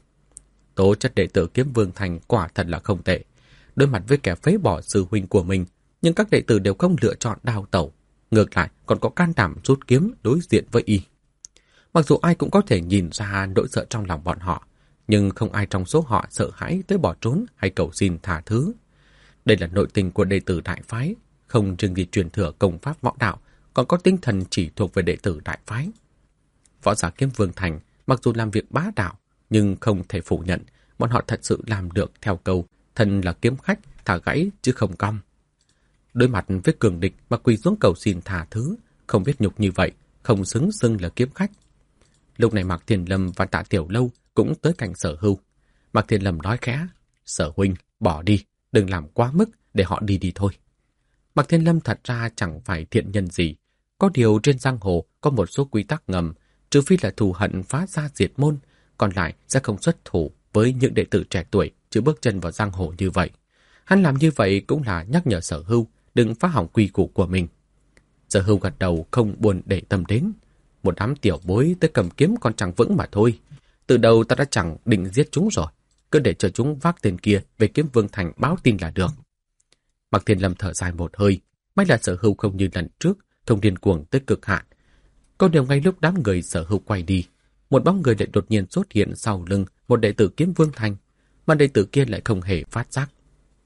Tố chất đệ tử Kiếm Vương Thành quả thật là không tệ. Đối mặt với kẻ phế bỏ sư huynh của mình, nhưng các đệ tử đều không lựa chọn đào tẩu, ngược lại còn có can đảm rút kiếm đối diện với y. Mặc dù ai cũng có thể nhìn ra nỗi sợ trong lòng bọn họ, nhưng không ai trong số họ sợ hãi tới bỏ trốn hay cầu xin tha thứ. Đây là nội tình của đệ tử đại phái, không riêng gì truyền thừa công pháp võ đạo, còn có tinh thần chỉ thuộc về đệ tử đại phái. Võ giả Kiếm Vương Thành mặc dù làm việc bá đạo, nhưng không thể phủ nhận bọn họ thật sự làm được theo câu thân là kiếm khách, thả gãy chứ không cong. Đối mặt với cường địch mà quỳ xuống cầu xin tha thứ, không biết nhục như vậy, không xứng xưng là kiếm khách. Lúc này Mạc Thiên Lâm và Tạ Tiểu Lâu cũng tới cạnh Sở Hưu. Mạc Thiên Lâm nói khẽ, Sở huynh, bỏ đi, đừng làm quá mức, để họ đi thôi. Mạc Thiên Lâm thật ra chẳng phải thiện nhân gì. Có điều trên giang hồ có một số quy tắc ngầm, trừ phi là thù hận phá gia diệt môn, còn lại sẽ không xuất thủ với những đệ tử trẻ tuổi chưa bước chân vào giang hồ như vậy. Hắn làm như vậy cũng là nhắc nhở Sở Hưu đừng phá hỏng quy củ của mình. Sở Hưu gật đầu không buồn để tâm đến. Một đám tiểu bối tới cầm kiếm còn chẳng vững mà thôi. Từ đầu ta đã chẳng định giết chúng rồi, cứ để cho chúng vác tên kia về Kiếm Vương Thành báo tin là được. Mạc Thiên Lâm thở dài một hơi, may là Sở Hưu không như lần trước, không điên cuồng tới cực hạn. Có điều ngay lúc đám người Sở Hưu quay đi, một bóng người lại đột nhiên xuất hiện sau lưng một đệ tử Kiếm Vương Thành, mà đệ tử kia lại không hề phát giác.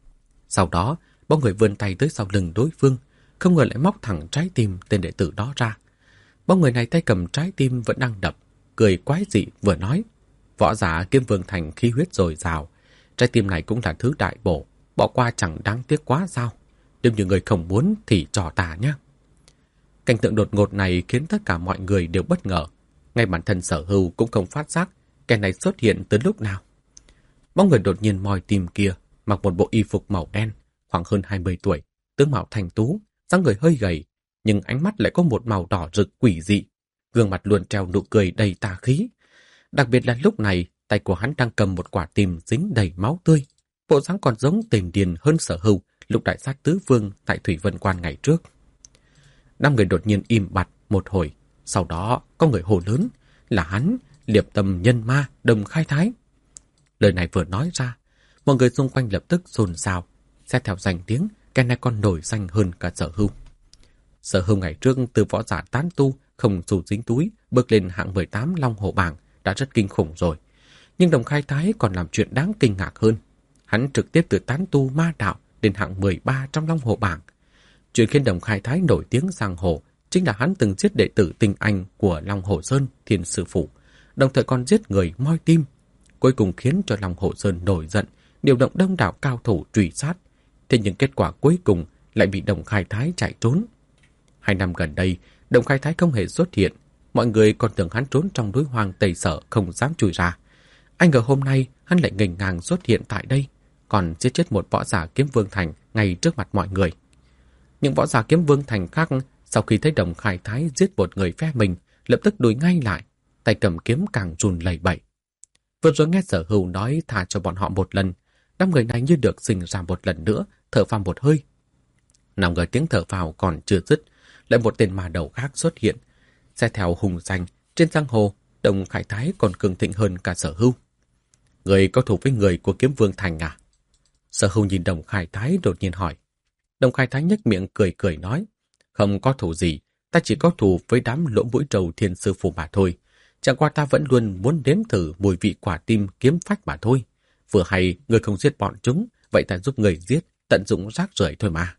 Sau đó, bóng người vươn tay tới sau lưng đối phương, không ngờ lại móc thẳng trái tim tên đệ tử đó ra. Bóng người này tay cầm trái tim vẫn đang đập, cười quái dị vừa nói, võ giả Kiếm Vương Thành khí huyết dồi dào, trái tim này cũng là thứ đại bổ, bỏ qua chẳng đáng tiếc quá sao? Nếu như người không muốn thì trò tà nhé. Cảnh tượng đột ngột này khiến tất cả mọi người đều bất ngờ. Ngay bản thân Sở Hưu cũng không phát giác kẻ này xuất hiện từ lúc nào. Bóng người đột nhiên moi tim kia mặc một bộ y phục màu đen, khoảng hơn 20 tuổi, tướng mạo thanh tú, dáng người hơi gầy, nhưng ánh mắt lại có một màu đỏ rực quỷ dị, gương mặt luôn treo nụ cười đầy tà khí. Đặc biệt là lúc này, tay của hắn đang cầm một quả tim dính đầy máu tươi, bộ dáng còn giống tên điên hơn Sở Hưu lúc đại sát tứ vương tại Thủy Vân Quan ngày trước. Năm người đột nhiên im bặt một hồi, sau đó có người hô lớn, là hắn, Liệp Tâm Nhân Ma Đồng Khai Thái. Lời này vừa nói ra, mọi người xung quanh lập tức xôn xao, xét theo danh tiếng, cái này còn nổi danh hơn cả Sở Hưu. Sở Hưu ngày trước từ võ giả tán tu, không xu dính túi, bước lên hạng 18 Long Hổ bảng đã rất kinh khủng rồi. Nhưng Đồng Khai Thái còn làm chuyện đáng kinh ngạc hơn. Hắn trực tiếp từ tán tu ma đạo đến hạng 13 trong Long Hổ bảng. Chuyện khiến Đồng Khai Thái nổi tiếng giang hồ chính là hắn từng giết đệ tử tinh anh của Long Hổ Sơn Thiên Sư Phụ, đồng thời còn giết người moi tim, cuối cùng khiến cho Long Hổ Sơn nổi giận, điều động đông đảo cao thủ truy sát. Thế nhưng kết quả cuối cùng lại bị Đồng Khai Thái chạy trốn. 2 năm gần đây, Đồng Khai Thái không hề xuất hiện, mọi người còn tưởng hắn trốn trong núi hoang Tây Sở không dám chui ra. Anh ngờ hôm nay hắn lại nghênh ngang xuất hiện tại đây, còn giết chết một võ giả Kiếm Vương Thành ngay trước mặt mọi người. Những võ giả Kiếm Vương Thành khác sau khi thấy Đồng Khai Thái giết một người phe mình, lập tức đuổi ngay lại, tay cầm kiếm càng run lẩy bẩy. Vừa rồi nghe Sở Hưu nói thả cho bọn họ một lần, đám người này như được sinh ra một lần nữa, thở phào một hơi. Nào ngờ tiếng thở phào còn chưa dứt, lại một tên ma đầu khác xuất hiện. Xe theo hùng danh trên giang hồ, Đồng Khải Thái còn cường thịnh hơn cả Sở Hưu. Người có thù với người của Kiếm Vương Thành à? Sở Hưu nhìn Đồng Khải Thái đột nhiên hỏi. Đồng Khải Thái nhếch miệng cười cười nói, không có thù gì, ta chỉ có thù với đám lỗ mũi trầu Thiên Sư Phủ mà thôi. Chẳng qua ta vẫn luôn muốn nếm thử mùi vị quả tim kiếm phách mà thôi. Vừa hay người không giết bọn chúng, vậy ta giúp người giết, tận dụng rác rưởi thôi mà.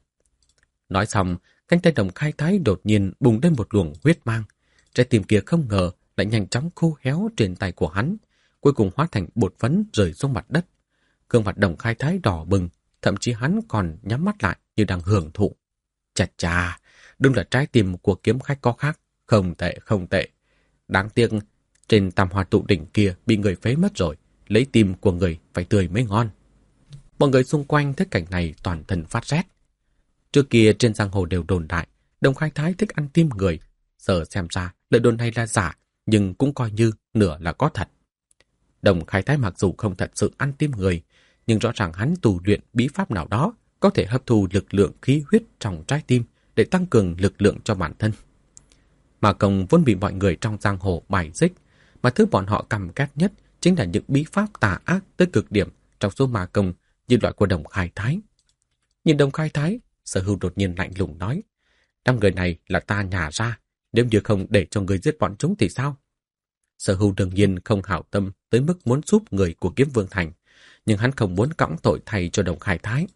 Nói xong, cánh tay Đồng Khải Thái đột nhiên bùng lên một luồng huyết mang. Trái tim kia không ngờ lại nhanh chóng khô héo trên tay của hắn, cuối cùng hóa thành bột phấn rơi xuống mặt đất. Gương mặt Đồng Khải Thái đỏ bừng, thậm chí hắn còn nhắm mắt lại như đang hưởng thụ. Chà chà, đúng là trái tim của kiếm khách có khác, không tệ không tệ. Đáng tiếc, trên Tam Hoa Tụ Đỉnh kia bị người phế mất rồi, lấy tim của người phải tươi mới ngon. Mọi người xung quanh thấy cảnh này toàn thân phát rét. Trước kia trên giang hồ đều đồn đại, Đồng Khải Thái thích ăn tim người. Giờ xem ra lời đồn này là giả, nhưng cũng coi như nửa là có thật. Đồng Khải Thái mặc dù không thật sự ăn tim người, nhưng rõ ràng hắn tu luyện bí pháp nào đó có thể hấp thu lực lượng khí huyết trong trái tim để tăng cường lực lượng cho bản thân. Ma Công vốn bị mọi người trong giang hồ bài xích, mà thứ bọn họ căm ghét nhất chính là những bí pháp tà ác tới cực điểm trong số ma công như loại của Đồng Khải Thái. Nhìn Đồng Khải Thái, Sở Hưu đột nhiên lạnh lùng nói, đám người này là ta nhả ra, nếu như không để cho người giết bọn chúng thì sao? Sở Hưu đương nhiên không hảo tâm tới mức muốn giúp người của Kiếm Vương Thành, nhưng hắn không muốn cõng tội thay cho Đồng Khải Thái.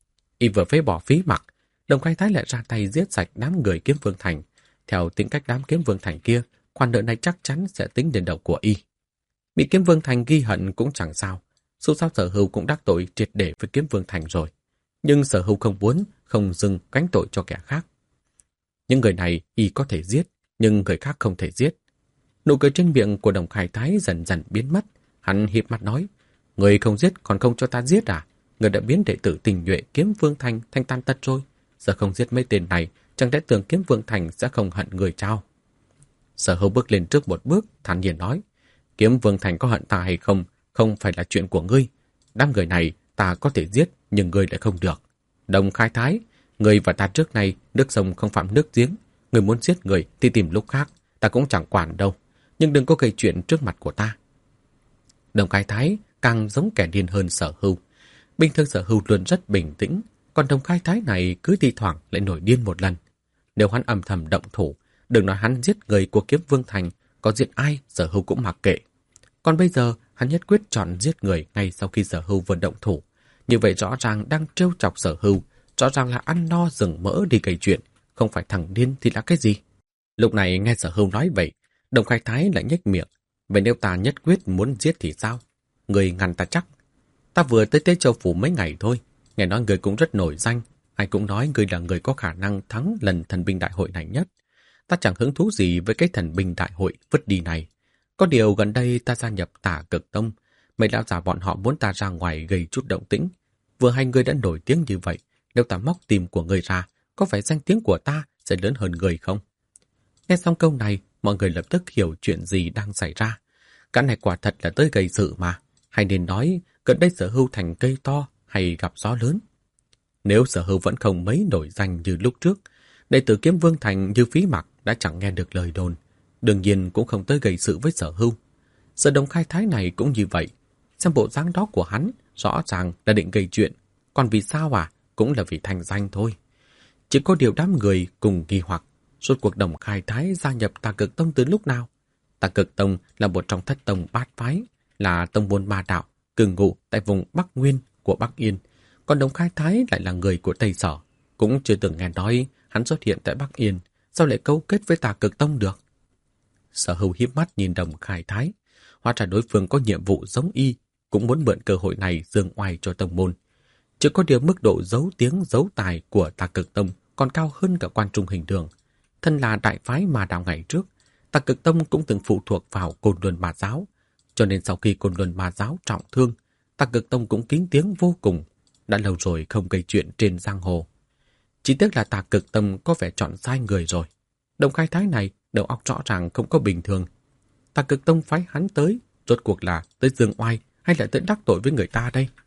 Y vừa phế bỏ phí mặc, Đồng Khải Thái lại ra tay giết sạch đám người Kiếm Vương Thành. Theo tính cách đám Kiếm Vương Thành kia, khoản nợ này chắc chắn sẽ tính đến đầu của Y. Bị Kiếm Vương Thành ghi hận cũng chẳng sao, dù sao Sở Hưu cũng đắc tội triệt để với Kiếm Vương Thành rồi. Nhưng Sở Hưu không muốn không dừng gánh tội cho kẻ khác. Những người này Y có thể giết, nhưng người khác không thể giết. Nụ cười trên miệng của Đồng Khải Thái dần dần biến mất. Hắn hiếp mắt nói, người không giết còn không cho ta giết à? Người đã biến đệ tử tình nhuệ Kiếm Vương Thành thành tan tật rồi. Giờ không giết mấy tên này, chẳng lẽ tưởng Kiếm Vương Thành sẽ không hận người sao? Sở Hưu bước lên trước một bước, thản nhiên nói, Kiếm Vương Thành có hận ta hay không, không phải là chuyện của ngươi. Đám người này ta có thể giết, nhưng ngươi lại không được. Đồng Khải Thái, ngươi và ta trước nay nước sông không phạm nước giếng. Ngươi muốn giết người thì tìm lúc khác, ta cũng chẳng quản đâu. Nhưng đừng có gây chuyện trước mặt của ta. Đồng Khải Thái càng giống kẻ điên hơn Sở Hưu. Bình thường Sở Hưu luôn rất bình tĩnh, còn Đồng Khải Thái này cứ thi thoảng lại nổi điên một lần. Nếu hắn âm thầm động thủ, đừng nói hắn giết người của Kiếm Vương Thành, có giết ai Sở Hưu cũng mặc kệ. Còn bây giờ hắn nhất quyết chọn giết người ngay sau khi Sở Hưu vừa động thủ. Như vậy rõ ràng đang trêu chọc Sở Hưu, rõ ràng là ăn no rừng mỡ đi gây chuyện, không phải thằng điên thì là cái gì? Lúc này nghe Sở Hưu nói vậy, Đồng Khải Thái lại nhếch miệng. Vậy nếu ta nhất quyết muốn giết thì sao? Người ngăn ta chắc. Ta vừa tới Tế Châu Phủ mấy ngày thôi. Nghe nói người cũng rất nổi danh. Ai cũng nói người là người có khả năng thắng lần thần binh đại hội này nhất. Ta chẳng hứng thú gì với cái thần binh đại hội vứt đi này. Có điều gần đây ta gia nhập Tả Cực Tông. Mấy lão già bọn họ muốn ta ra ngoài gây chút động tĩnh. Vừa hay người đã nổi tiếng như vậy. Nếu ta móc tim của người ra, có phải danh tiếng của ta sẽ lớn hơn người không? Nghe xong câu này, mọi người lập tức hiểu chuyện gì đang xảy ra. Cái này quả thật là tới gây sự mà. Hay nên nói, gần đây Sở Hưu thành cây to hay gặp gió lớn. Nếu Sở Hưu vẫn không mấy nổi danh như lúc trước, đệ tử Kiếm Vương Thành như Phí Mặc đã chẳng nghe được lời đồn. Đương nhiên cũng không tới gây sự với Sở Hưu. Sở Đồng Khải Thái này cũng như vậy. Xem bộ dáng đó của hắn, rõ ràng là định gây chuyện. Còn vì sao à? Cũng là vì thành danh thôi. Chỉ có điều đám người cùng nghi hoặc. Rốt cuộc Đồng Khải Thái gia nhập Tà Cực Tông từ lúc nào? Tà Cực Tông là một trong thất tông bát phái, là tông môn ma đạo, cư ngụ tại vùng Bắc Nguyên của Bắc Yên. Còn Đồng Khải Thái lại là người của Tây Sở. Cũng chưa từng nghe nói hắn xuất hiện tại Bắc Yên. Sao lại cấu kết với Tà Cực Tông được? Sở Hưu hiếp mắt nhìn Đồng Khải Thái. Hóa ra đối phương có nhiệm vụ giống y, cũng muốn mượn cơ hội này dương oai cho tông môn. Chỉ có điều mức độ giấu tiếng giấu tài của Tà Cực Tông còn cao hơn cả Quan Trung Hình Đường. Thân là đại phái ma đạo ngày trước, Tà Cực Tông cũng từng phụ thuộc vào Côn Luân Ma Giáo, cho nên sau khi Côn Luân Ma Giáo trọng thương, Tà Cực Tông cũng kín tiếng vô cùng, đã lâu rồi không gây chuyện trên giang hồ. Chỉ tiếc là Tà Cực Tông có vẻ chọn sai người rồi. Đồng Khải Thái này đầu óc rõ ràng không có bình thường. Tà Cực Tông phái hắn tới, rốt cuộc là tới dương oai hay là tới đắc tội với người ta đây?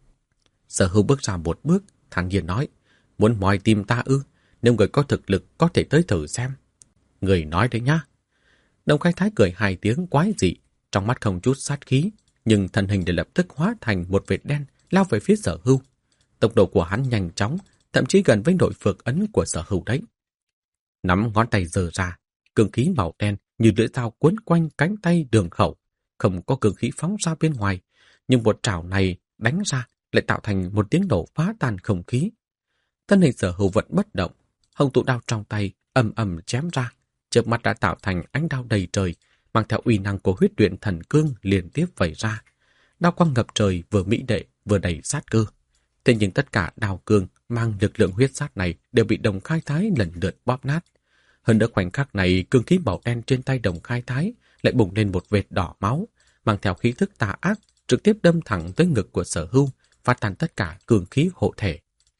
Sở Hưu bước ra một bước, thản nhiên nói, muốn moi tim ta ư? Nếu người có thực lực có thể tới thử xem. Người nói đấy nhá. Đồng Khai Thái cười hai tiếng quái dị, trong mắt không chút sát khí, nhưng thân hình để lập tức hóa thành một vệt đen lao về phía Sở Hưu. Tốc độ của hắn nhanh chóng, thậm chí gần với nội phược ấn của Sở Hưu đấy. Nắm ngón tay giơ ra, cương khí màu đen như lưỡi dao cuốn quanh cánh tay Đường Khẩu, không có cương khí phóng ra bên ngoài, nhưng một trảo này đánh ra lại tạo thành một tiếng nổ phá tan không khí. Thân hình Sở Hưu vẫn bất động, hồng tụ đao trong tay ầm ầm chém ra, chớp mắt đã tạo thành ánh đao đầy trời, mang theo uy năng của huyết luyện thần cương liên tiếp vẩy ra. Đao quang ngập trời vừa mỹ đệ vừa đầy sát cơ. Thế nhưng tất cả đao cương mang lực lượng huyết sát này đều bị Đồng Khai Thái lần lượt bóp nát. Hơn nữa khoảnh khắc này, cương khí màu đen trên tay Đồng Khai Thái lại bùng lên một vệt đỏ máu, mang theo khí thức tà ác, trực tiếp đâm thẳng tới ngực của Sở Hưu, phá tan tất cả cương khí hộ thể.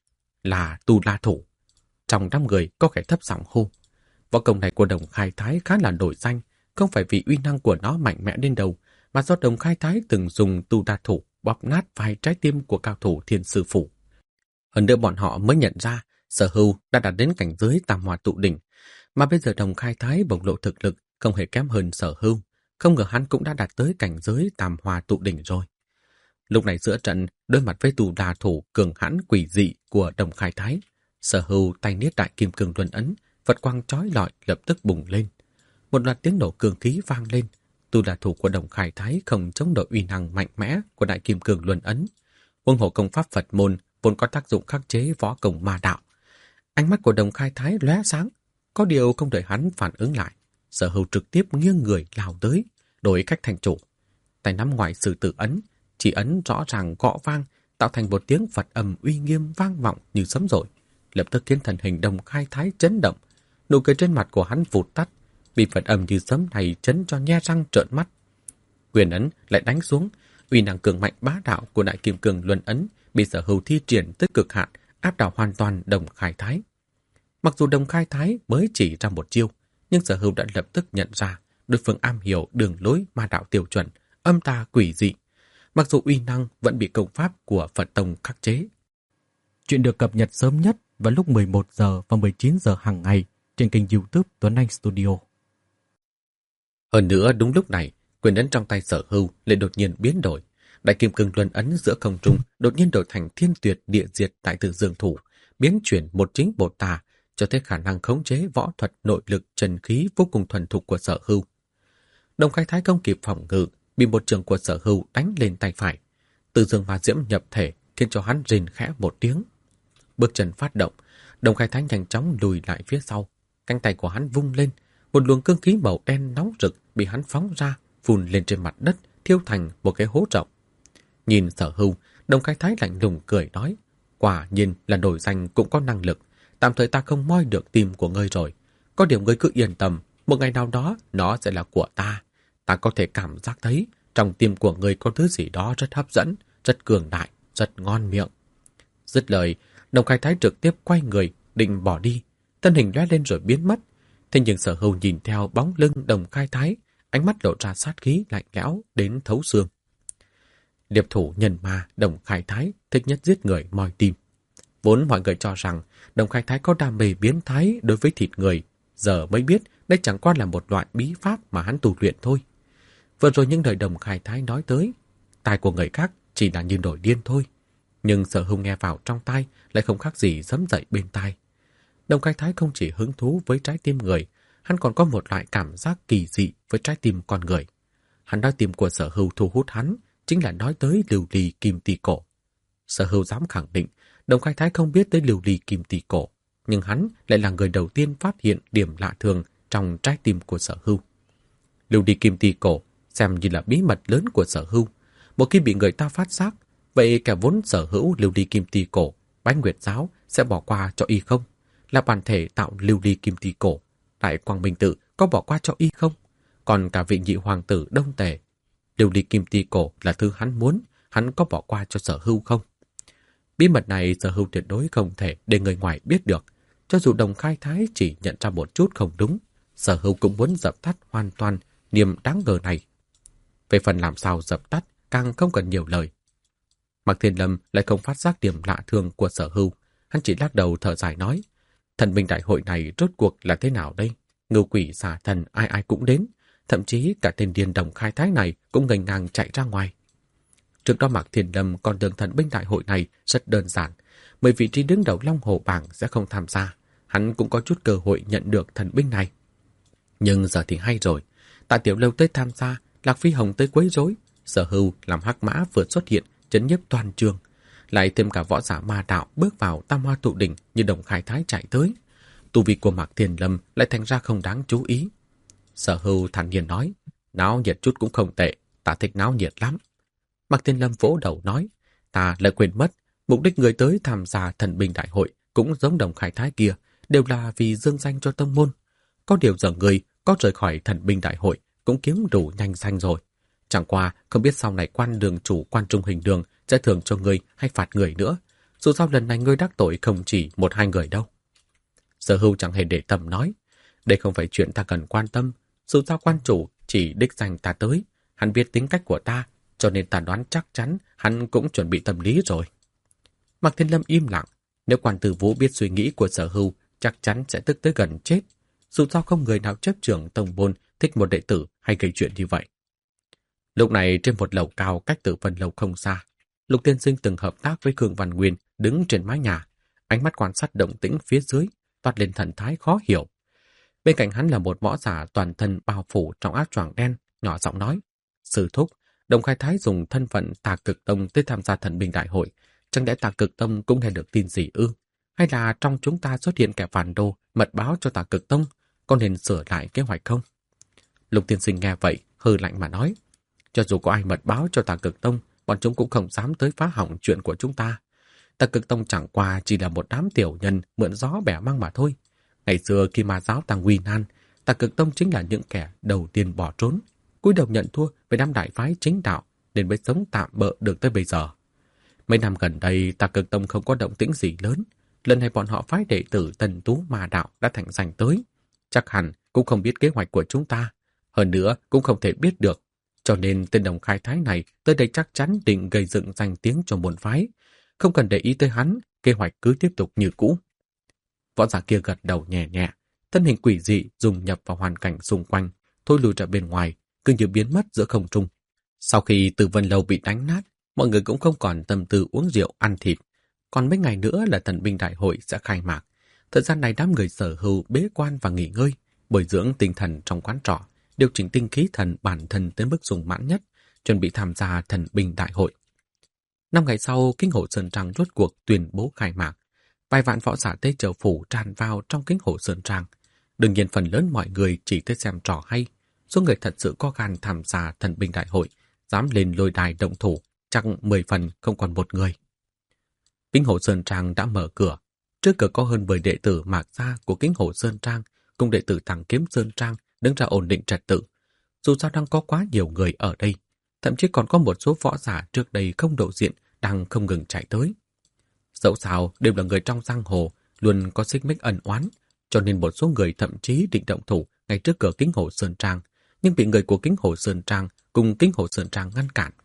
Là Tu La Thủ. Trong đám người có kẻ thấp giọng hô. Võ công này của Đồng Khai Thái khá là nổi danh, không phải vì uy năng của nó mạnh mẽ đến đâu, mà do Đồng Khai Thái từng dùng Tu La Thủ bóp nát vài trái tim của cao thủ Thiên Sư Phủ. Hơn nữa bọn họ mới nhận ra Sở Hưu đã đạt đến cảnh giới Tam Hoa Tụ Đỉnh, mà bây giờ Đồng Khai Thái bộc lộ thực lực không hề kém hơn Sở Hưu, không ngờ hắn cũng đã đạt tới cảnh giới Tam Hoa Tụ Đỉnh rồi. Lúc này giữa trận, đối mặt với Tu La Thủ cường hãn quỷ dị của Đồng Khai Thái, Sở Hưu tay niết đại kim cương luân ấn, Phật quang chói lọi lập tức bùng lên. Một loạt tiếng nổ cường khí vang lên. Tu La Thủ của Đồng Khai Thái không chống nổi uy năng mạnh mẽ của đại kim cương luân ấn. Huống hồ công pháp Phật môn vốn có tác dụng khắc chế võ công ma đạo. Ánh mắt của Đồng Khai Thái lóe sáng, có điều không đợi hắn phản ứng lại, Sở Hưu trực tiếp nghiêng người lao tới, đổi cách thành chủ. Tay nắm ngoài Sử Tử ấn, chỉ ấn rõ ràng gõ vang, tạo thành một tiếng Phật âm uy nghiêm vang vọng như sấm rội, lập tức khiến thân hình Đồng Khai Thái chấn động. Nụ cười trên mặt của hắn vụt tắt, bị Phật âm như sấm này chấn cho nhe răng trợn mắt. Quyền ấn lại đánh xuống, uy năng cường mạnh bá đạo của đại kim cương luân ấn bị Sở Hưu thi triển tới cực hạn, áp đảo hoàn toàn Đồng Khai Thái. Mặc dù Đồng Khai Thái mới chỉ ra một chiêu, nhưng Sở Hưu đã lập tức nhận ra đối phương am hiểu đường lối ma đạo tiêu chuẩn, âm tà quỷ dị. Mặc dù uy năng vẫn bị công pháp của Phật tông khắc chế. Chuyện được cập nhật sớm nhất vào lúc 11 giờ và 19 giờ hàng ngày trên kênh YouTube Tuấn Anh Studio. Hơn nữa đúng lúc này, quyền ấn trong tay Sở Hưu lại đột nhiên biến đổi. Đại kim cương luân ấn giữa không trung đột nhiên đổi thành Thiên Tuyệt Địa Diệt Đại Từ Dương Thủ, biến chuyển một chính một tà, cho thấy khả năng khống chế võ thuật nội lực trần khí vô cùng thuần thục của Sở Hưu. Đồng Khai Thái không kịp phòng ngự, bị một trường của Sở Hưu đánh lên tay phải. Từ dương ma diễm nhập thể khiến cho hắn rên khẽ một tiếng. Bước chân phát động, Đồng Khai Thái nhanh chóng lùi lại phía sau. Cánh tay của hắn vung lên, một luồng cương khí màu đen nóng rực bị hắn phóng ra, phun lên trên mặt đất, thiêu thành một cái hố rộng. Nhìn Sở Hưu, Đồng Khai Thái lạnh lùng cười nói, quả nhiên là nổi danh cũng có năng lực, tạm thời ta không moi được tim của ngươi rồi. Có điều ngươi cứ yên tâm, một ngày nào đó nó sẽ là của ta. Ta có thể cảm giác thấy trong tim của ngươi có thứ gì đó rất hấp dẫn, rất cường đại, rất ngon miệng. Dứt lời, Đồng Khai Thái trực tiếp quay người, định bỏ đi, thân hình lóe lên rồi biến mất. Thế nhưng Sở Hưu nhìn theo bóng lưng Đồng Khai Thái, ánh mắt lộ ra sát khí lạnh lẽo đến thấu xương. Điệp thủ nhân ma Đồng Khai Thái thích nhất giết người moi tim. Vốn mọi người cho rằng Đồng Khai Thái có đam mê biến thái đối với thịt người, giờ mới biết đây chẳng qua là một loại bí pháp mà hắn tu luyện thôi. Vừa rồi những lời Đồng Khai Thái nói tới, tai của người khác chỉ là như nổi điên thôi. Nhưng Sở Hưu nghe vào trong tai lại không khác gì giẫm dậy bên tai. Đồng Khai Thái không chỉ hứng thú với trái tim người, hắn còn có một loại cảm giác kỳ dị với trái tim con người. Hắn nói tim của Sở Hưu thu hút hắn, chính là nói tới lưu ly kim tỳ cổ. Sở Hưu dám khẳng định, Đồng Khai Thái không biết tới lưu ly kim tỳ cổ, nhưng hắn lại là người đầu tiên phát hiện điểm lạ thường trong trái tim của Sở Hưu. Lưu ly kim tỳ cổ xem như là bí mật lớn của Sở Hưu. Một khi bị người ta phát giác, vậy kẻ vốn sở hữu lưu ly kim tỳ cổ, Bái Nguyệt giáo sẽ bỏ qua cho y không? Là bản thể tạo lưu ly kim tỳ cổ, Đại Quang Minh Tự có bỏ qua cho y không? Còn cả vị nhị hoàng tử Đông Tề, lưu ly kim tỳ cổ là thứ hắn muốn, hắn có bỏ qua cho Sở Hưu không? Bí mật này Sở Hưu tuyệt đối không thể để người ngoài biết được. Cho dù Đồng Khai Thái chỉ nhận ra một chút không đúng, Sở Hưu cũng muốn dập tắt hoàn toàn niềm đáng ngờ này. Về phần làm sao dập tắt, càng không cần nhiều lời. Mạc Thiên Lâm lại không phát giác điểm lạ thường của Sở Hưu, hắn chỉ lắc đầu thở dài nói, thần binh đại hội này rốt cuộc là thế nào đây? Ngưu quỷ xà thần ai ai cũng đến, Thậm chí cả tên điên Đồng Khai Thái này cũng nghênh ngang chạy ra ngoài. Trước đó Mạc Thiên Lâm còn tưởng thần binh đại hội này rất đơn giản, bởi vị trí đứng đầu Long Hồ bảng sẽ không tham gia, hắn cũng có chút cơ hội nhận được thần binh này. Nhưng giờ thì hay rồi, Tạ Tiểu Lâu tới tham gia, Lạc Phi Hồng tới quấy rối, Sở Hưu làm hắc mã vừa xuất hiện, chấn nhiếp toàn trường, lại thêm cả võ giả ma đạo bước vào Tam Hoa Tụ Đỉnh như Đồng Khai Thái chạy tới. Tu vi của Mạc Thiên Lâm lại thành ra không đáng chú ý. Sở Hưu thản nhiên nói, náo nhiệt chút cũng không tệ, ta thích náo nhiệt lắm. Mạc Thiên Lâm vỗ đầu nói, ta lại quên mất, mục đích người tới tham gia thần binh đại hội cũng giống Đồng Khai Thái kia, đều là vì dương danh cho tông môn. Có điều giờ người có rời khỏi thần binh đại hội cũng kiếm đủ nhanh danh rồi. Chẳng qua không biết sau này quan đường chủ Quan Trung Hình Đường sẽ thưởng cho người hay phạt người nữa. Dù sao lần này ngươi đắc tội không chỉ 1-2 người đâu. Sở Hưu chẳng hề để tâm nói, đây không phải chuyện ta cần quan tâm. Dù sao quan chủ chỉ đích danh ta tới, hắn biết tính cách của ta, cho nên ta đoán chắc chắn hắn cũng chuẩn bị tâm lý rồi. Mạc Thiên Lâm im lặng, nếu Quan Tử Vũ biết suy nghĩ của Sở Hưu, chắc chắn sẽ tức tới gần chết. Dù sao không người nào chấp trưởng tông môn thích một đệ tử hay gây chuyện như vậy. Lúc này trên một lầu cao cách Tử Vân Lâu không xa, Lục Tiên Sinh từng hợp tác với Khương Văn Nguyên đứng trên mái nhà, ánh mắt quan sát động tĩnh phía dưới, toát lên thần thái khó hiểu. Bên cạnh hắn là một võ giả toàn thân bao phủ trong áo choàng đen, nhỏ giọng nói, sư thúc, Đồng Khai Thái dùng thân phận Tà Cực Tông tới tham gia thần binh đại hội, chẳng lẽ Tà Cực Tông cũng nghe được tin gì ư? Hay là trong chúng ta xuất hiện kẻ phản đồ mật báo cho Tà Cực Tông, có nên sửa lại kế hoạch không? Lục Tiên Sinh nghe vậy, hừ lạnh mà nói, cho dù có ai mật báo cho Tà Cực Tông, bọn chúng cũng không dám tới phá hỏng chuyện của chúng ta. Tà Cực Tông chẳng qua chỉ là một đám tiểu nhân mượn gió bẻ măng mà thôi. Ngày xưa khi ma giáo tăng nguy nan, Tà Cực Tông chính là những kẻ đầu tiên bỏ trốn, cúi đầu nhận thua với đám đại phái chính đạo, nên mới sống tạm bợ được tới bây giờ. Mấy năm gần đây, Tà Cực Tông không có động tĩnh gì lớn. Lần này bọn họ phái đệ tử Tần Tú Ma Đạo đã thành danh tới. Chắc hẳn cũng không biết kế hoạch của chúng ta. Hơn nữa cũng không thể biết được. Cho nên tên Đồng Khai Thái này tới đây chắc chắn định gây dựng danh tiếng cho môn phái. Không cần để ý tới hắn, kế hoạch cứ tiếp tục như cũ. Võ giả kia gật đầu nhẹ nhẹ, thân hình quỷ dị dùng nhập vào hoàn cảnh xung quanh, thôi lùi ra bên ngoài, cứ như biến mất giữa không trung. Sau khi Tử Vân Lâu bị đánh nát, mọi người cũng không còn tâm tư uống rượu ăn thịt. Còn mấy ngày nữa là thần binh đại hội sẽ khai mạc. Thời gian này đám người Sở Hưu bế quan và nghỉ ngơi, bồi dưỡng tinh thần trong quán trọ, điều chỉnh tinh khí thần bản thân tới mức dùng mãn nhất, chuẩn bị tham gia thần binh đại hội. 5 ngày sau, Kinh Hồ Sơn Trang rốt cuộc tuyên bố khai mạc. Vài vạn võ giả Tây Châu Phủ tràn vào trong Kinh Hồ Sơn Trang. Đương nhiên phần lớn mọi người chỉ tới xem trò hay. Số người thật sự có gan tham gia thần binh đại hội, dám lên lôi đài động thủ, chắc 10 phần không còn một người. Kinh Hồ Sơn Trang đã mở cửa. Trước cửa có hơn 10 đệ tử Mạc gia của Kinh Hồ Sơn Trang cùng đệ tử Thẳng Kiếm Sơn Trang đứng ra ổn định trật tự. Dù sao đang có quá nhiều người ở đây, thậm chí còn có một số võ giả trước đây không lộ diện đang không ngừng chạy tới. Dẫu sao đều là người trong giang hồ, luôn có xích mích ẩn oán, cho nên một số người thậm chí định động thủ ngay trước cửa Kinh Hồ Sơn Trang, nhưng bị người của Kinh Hồ Sơn Trang cùng Kinh Hồ Sơn Trang ngăn cản.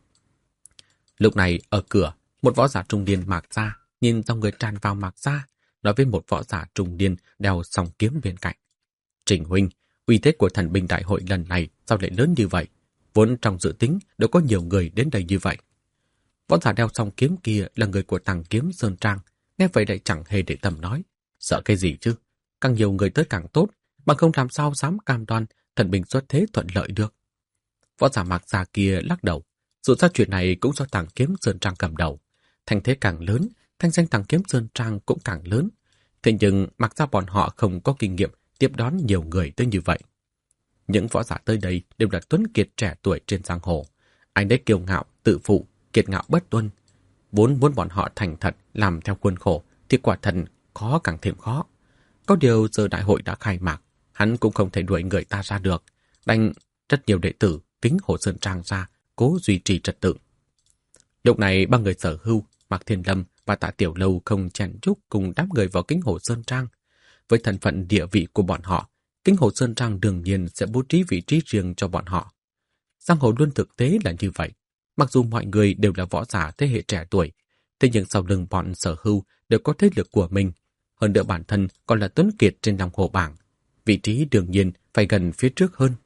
Lúc này ở cửa, một võ giả trung niên Mạc gia nhìn dòng người tràn vào Mạc gia, nói với một võ giả trung niên đeo song kiếm bên cạnh. Trình huynh, uy thế của thần binh đại hội lần này sao lại lớn như vậy? Vốn trong dự tính đâu có nhiều người đến đây như vậy. Võ giả đeo song kiếm kia là người của Tàng Kiếm Sơn Trang, nghe vậy lại chẳng hề để tâm nói. Sợ cái gì chứ? Càng nhiều người tới càng tốt, bằng không làm sao dám cam đoan thần binh xuất thế thuận lợi được. Võ giả Mạc gia kia lắc đầu. Dù sao chuyện này cũng do Tàng Kiếm Sơn Trang cầm đầu. Thành thế càng lớn, thanh danh Tàng Kiếm Sơn Trang cũng càng lớn. Thế nhưng Mạc gia bọn họ không có kinh nghiệm tiếp đón nhiều người tới như vậy. Những võ giả tới đây đều là tuấn kiệt trẻ tuổi trên giang hồ. Anh đấy kiêu ngạo, tự phụ, kiệt ngạo bất tuân. Vốn muốn bọn họ thành thật làm theo khuôn khổ thì quả thật khó càng thêm khó. Có điều giờ đại hội đã khai mạc, hắn cũng không thể đuổi người ta ra được. Đành rất nhiều đệ tử Kính Hồ Sơn Trang ra cố duy trì trật tự. Lúc này ba người Sở Hưu, Mạc Thiên Lâm và Tạ Tiểu Lâu không chen chúc cùng đám người vào Kính Hồ Sơn Trang. Với thân phận địa vị của bọn họ, Kính Hồ Sơn Trang đương nhiên sẽ bố trí vị trí riêng cho bọn họ. Giang hồ luôn thực tế là như vậy. Mặc dù mọi người đều là võ giả thế hệ trẻ tuổi, thế nhưng sau lưng bọn Sở Hưu đều có thế lực của mình. Hơn nữa bản thân còn là tuấn kiệt trên lòng hồ bảng. Vị trí đương nhiên phải gần phía trước hơn.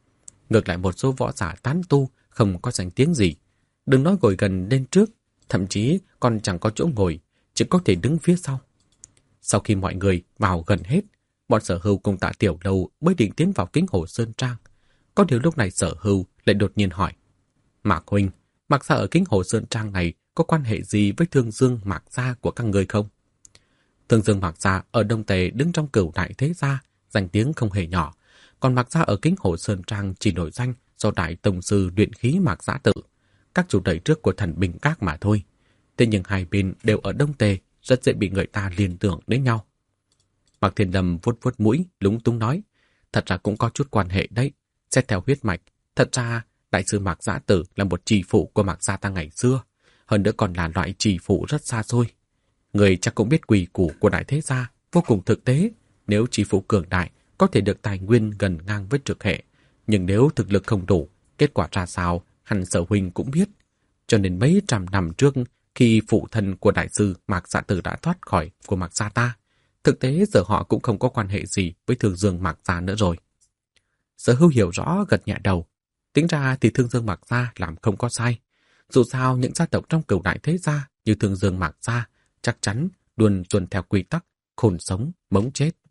Ngược lại một số võ giả tán tu không có danh tiếng gì, đừng nói ngồi gần lên trước, thậm chí còn chẳng có chỗ ngồi, chỉ có thể đứng phía sau. Sau khi mọi người vào gần hết, bọn Sở Hưu cùng Tạ Tiểu Lâu mới định tiến vào Kính Hồ Sơn Trang. Có điều lúc này Sở Hưu lại đột nhiên hỏi: Mạc huynh, Mạc gia ở Kính Hồ Sơn Trang này có quan hệ gì với Thương Dương Mạc gia của các người không? Thương Dương Mạc gia ở Đông Tề đứng trong Cửu Đại thế gia, danh tiếng không hề nhỏ, còn Mạc gia ở Kính Hồ Sơn Trang chỉ nổi danh do đại tông sư luyện khí Mạc Giã Tự, các chủ đẩy trước của Thần Bình Các mà thôi. Thế nhưng hai bên đều ở Đông Tề, rất dễ bị người ta liên tưởng đến nhau. Mạc Thiên Lâm vuốt vuốt mũi, lúng túng nói: Thật ra cũng có chút quan hệ đấy. Xét theo huyết mạch, thật ra đại sư Mạc Giã Tử là một trì phụ của Mạc gia ta ngày xưa, hơn nữa còn là loại trì phụ rất xa xôi. Người chắc cũng biết quỷ củ của đại thế gia vô cùng thực tế. Nếu trì phụ cường đại, có thể được tài nguyên gần ngang với trực hệ, nhưng nếu thực lực không đủ, kết quả ra sao hẳn Sở huynh cũng biết. Cho nên mấy trăm năm trước, khi phụ thân của đại sư Mạc Giã Tử đã thoát khỏi của Mạc gia ta, thực tế giờ họ cũng không có quan hệ gì với Thương Dương Mạc gia nữa rồi. Sở Hưu hiểu rõ, gật nhẹ đầu. Tính ra thì Thương Dương Mạc gia làm không có sai. Dù sao những gia tộc trong Cửu Đại thế gia như Thương Dương Mạc gia chắc chắn luôn tuân theo quy tắc khôn sống mống chết.